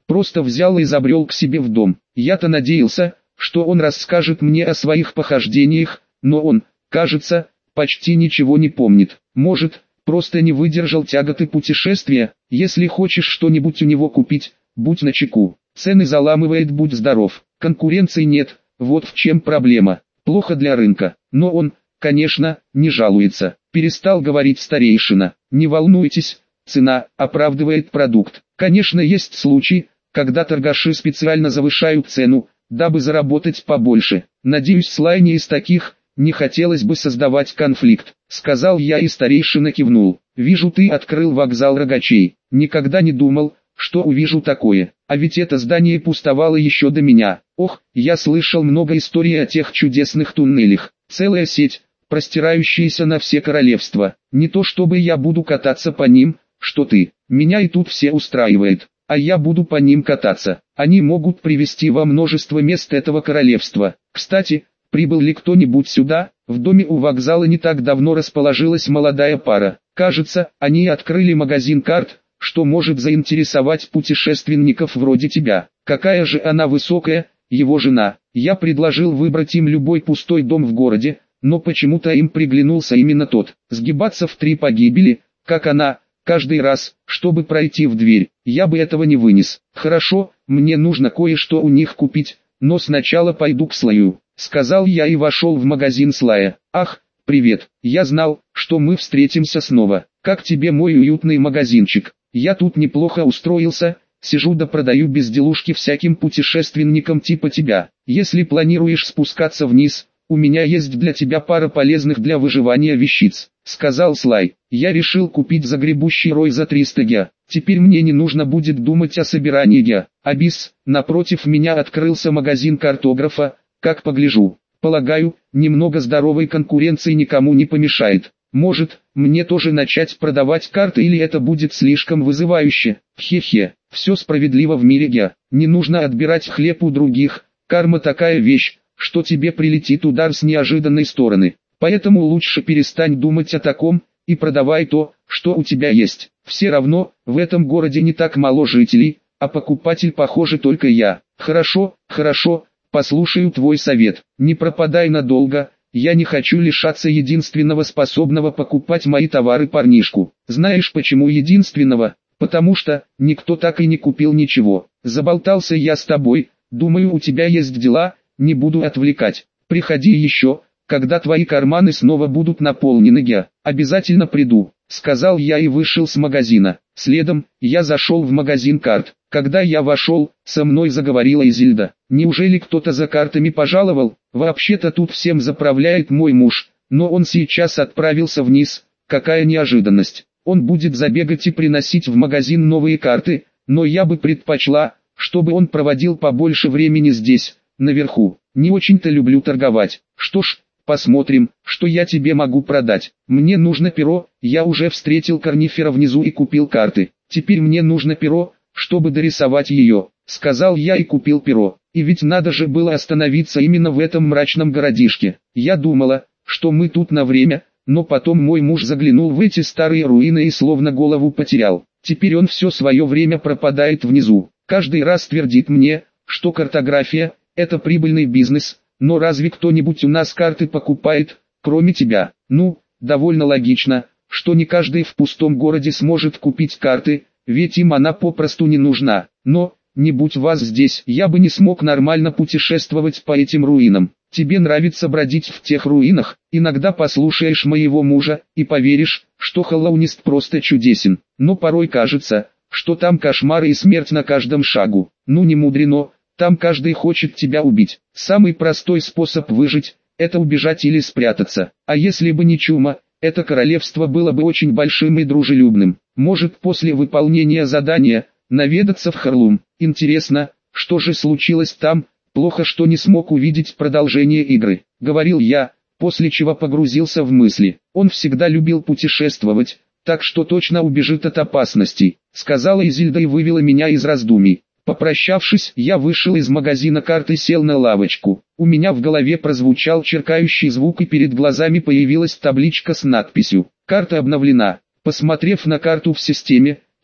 просто взял и забрел к себе в дом. Я-то надеялся, что он расскажет мне о своих похождениях, но он, кажется, почти ничего не помнит. Может, просто не выдержал тяготы путешествия. Если хочешь что-нибудь у него купить, будь начеку. Цены заламывает, будь здоров. Конкуренции нет, вот в чем проблема. Плохо для рынка. Но он, конечно, не жалуется. Перестал говорить старейшина. Не волнуйтесь, цена оправдывает продукт. Конечно, есть случаи, когда торгаши специально завышают цену, дабы заработать побольше. Надеюсь, Слай не из таких. Не хотелось бы создавать конфликт, сказал я, и старейшина кивнул. Вижу, ты открыл вокзал Рогачей. Никогда не думал, что увижу такое. А ведь это здание пустовало еще до меня. Ох, я слышал много историй о тех чудесных туннелях. Целая сеть, простирающаяся на все королевства. Не то чтобы я буду кататься по ним, что ты. Меня и тут все устраивает. А я буду по ним кататься. Они могут привести во множество мест этого королевства. Кстати, прибыл ли кто-нибудь сюда? В доме у вокзала не так давно расположилась молодая пара. Кажется, они открыли магазин карт, что может заинтересовать путешественников вроде тебя. Какая же она высокая, его жена. Я предложил выбрать им любой пустой дом в городе, но почему-то им приглянулся именно тот. Сгибаться в 3 погибели, как она, каждый раз, чтобы пройти в дверь. Я бы этого не вынес. Хорошо, мне нужно кое-что у них купить, но сначала пойду к Слаю. Сказал я и вошел в магазин Слая. Ах, привет, я знал, что мы встретимся снова. Как тебе мой уютный магазинчик? Я тут неплохо устроился, сижу да продаю безделушки всяким путешественникам типа тебя. Если планируешь спускаться вниз, у меня есть для тебя пара полезных для выживания вещиц, сказал Слай. Я решил купить загребущий рой за 300 ге. Теперь мне не нужно будет думать о собирании ге. Абис, напротив меня открылся магазин картографа. Как погляжу, полагаю, немного здоровой конкуренции никому не помешает. Может, мне тоже начать продавать карты, или это будет слишком вызывающе? Хе-хе, все справедливо в мире, ге. Не нужно отбирать хлеб у других. Карма такая вещь, что тебе прилетит удар с неожиданной стороны. Поэтому лучше перестань думать о таком, и продавай то, что у тебя есть. Все равно, в этом городе не так мало жителей, а покупатель, похоже, только я. Хорошо, хорошо. Послушаю твой совет. Не пропадай надолго, я не хочу лишаться единственного способного покупать мои товары парнишку. Знаешь почему единственного? Потому что, никто так и не купил ничего. Заболтался я с тобой, думаю, у тебя есть дела, не буду отвлекать. Приходи еще, когда твои карманы снова будут наполнены, я обязательно приду, сказал я и вышел с магазина. Следом, я зашел в магазин карт. Когда я вошел, со мной заговорила Изильда. Неужели кто-то за картами пожаловал? Вообще-то тут всем заправляет мой муж, но он сейчас отправился вниз. Какая неожиданность. Он будет забегать и приносить в магазин новые карты, но я бы предпочла, чтобы он проводил побольше времени здесь, наверху. Не очень-то люблю торговать. Что ж, посмотрим, что я тебе могу продать. Мне нужно перо, я уже встретил Корнифера внизу и купил карты. Теперь мне нужно перо, чтобы дорисовать ее, сказал я и купил перо. И ведь надо же было остановиться именно в этом мрачном городишке. Я думала, что мы тут на время, но потом мой муж заглянул в эти старые руины и словно голову потерял. Теперь он все свое время пропадает внизу. Каждый раз твердит мне, что картография – это прибыльный бизнес, но разве кто-нибудь у нас карты покупает, кроме тебя? Ну, довольно логично, что не каждый в пустом городе сможет купить карты, ведь им она попросту не нужна. Но, не будь вас здесь, я бы не смог нормально путешествовать по этим руинам. Тебе нравится бродить в тех руинах, иногда послушаешь моего мужа, и поверишь, что Хэллоунист просто чудесен. Но порой кажется, что там кошмары и смерть на каждом шагу. Ну не мудрено, там каждый хочет тебя убить. Самый простой способ выжить – это убежать или спрятаться. А если бы не чума, это королевство было бы очень большим и дружелюбным. Может, после выполнения задания наведаться в Харлум. Интересно, что же случилось там? Плохо, что не смог увидеть продолжение игры, говорил я, после чего погрузился в мысли. Он всегда любил путешествовать, так что точно убежит от опасностей, сказала Изильда и вывела меня из раздумий. Попрощавшись, я вышел из магазина карт и сел на лавочку. У меня в голове прозвучал черкающий звук, и перед глазами появилась табличка с надписью «Карта обновлена». Посмотрев на карту в системе,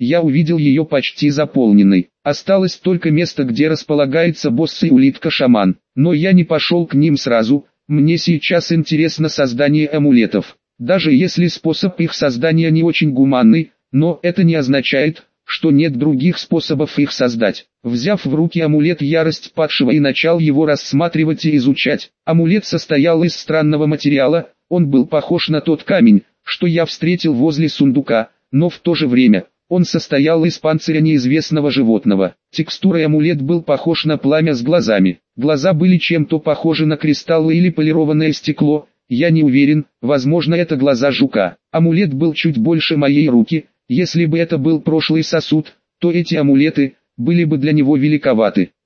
Я увидел ее почти заполненной. Осталось только место, где располагается босс и улитка-шаман. Но я не пошел к ним сразу, мне сейчас интересно создание амулетов. Даже если способ их создания не очень гуманный, но это не означает, что нет других способов их создать. Взяв в руки амулет Ярость Падшего и начал его рассматривать и изучать. Амулет состоял из странного материала, он был похож на тот камень, что я встретил возле сундука, но в то же время, он состоял из панциря неизвестного животного. Текстурой амулет был похож на пламя с глазами. Глаза были чем-то похожи на кристаллы или полированное стекло, я не уверен, возможно это глаза жука. Амулет был чуть больше моей руки, если бы это был прошлый сосуд, то эти амулеты были бы для него великоваты.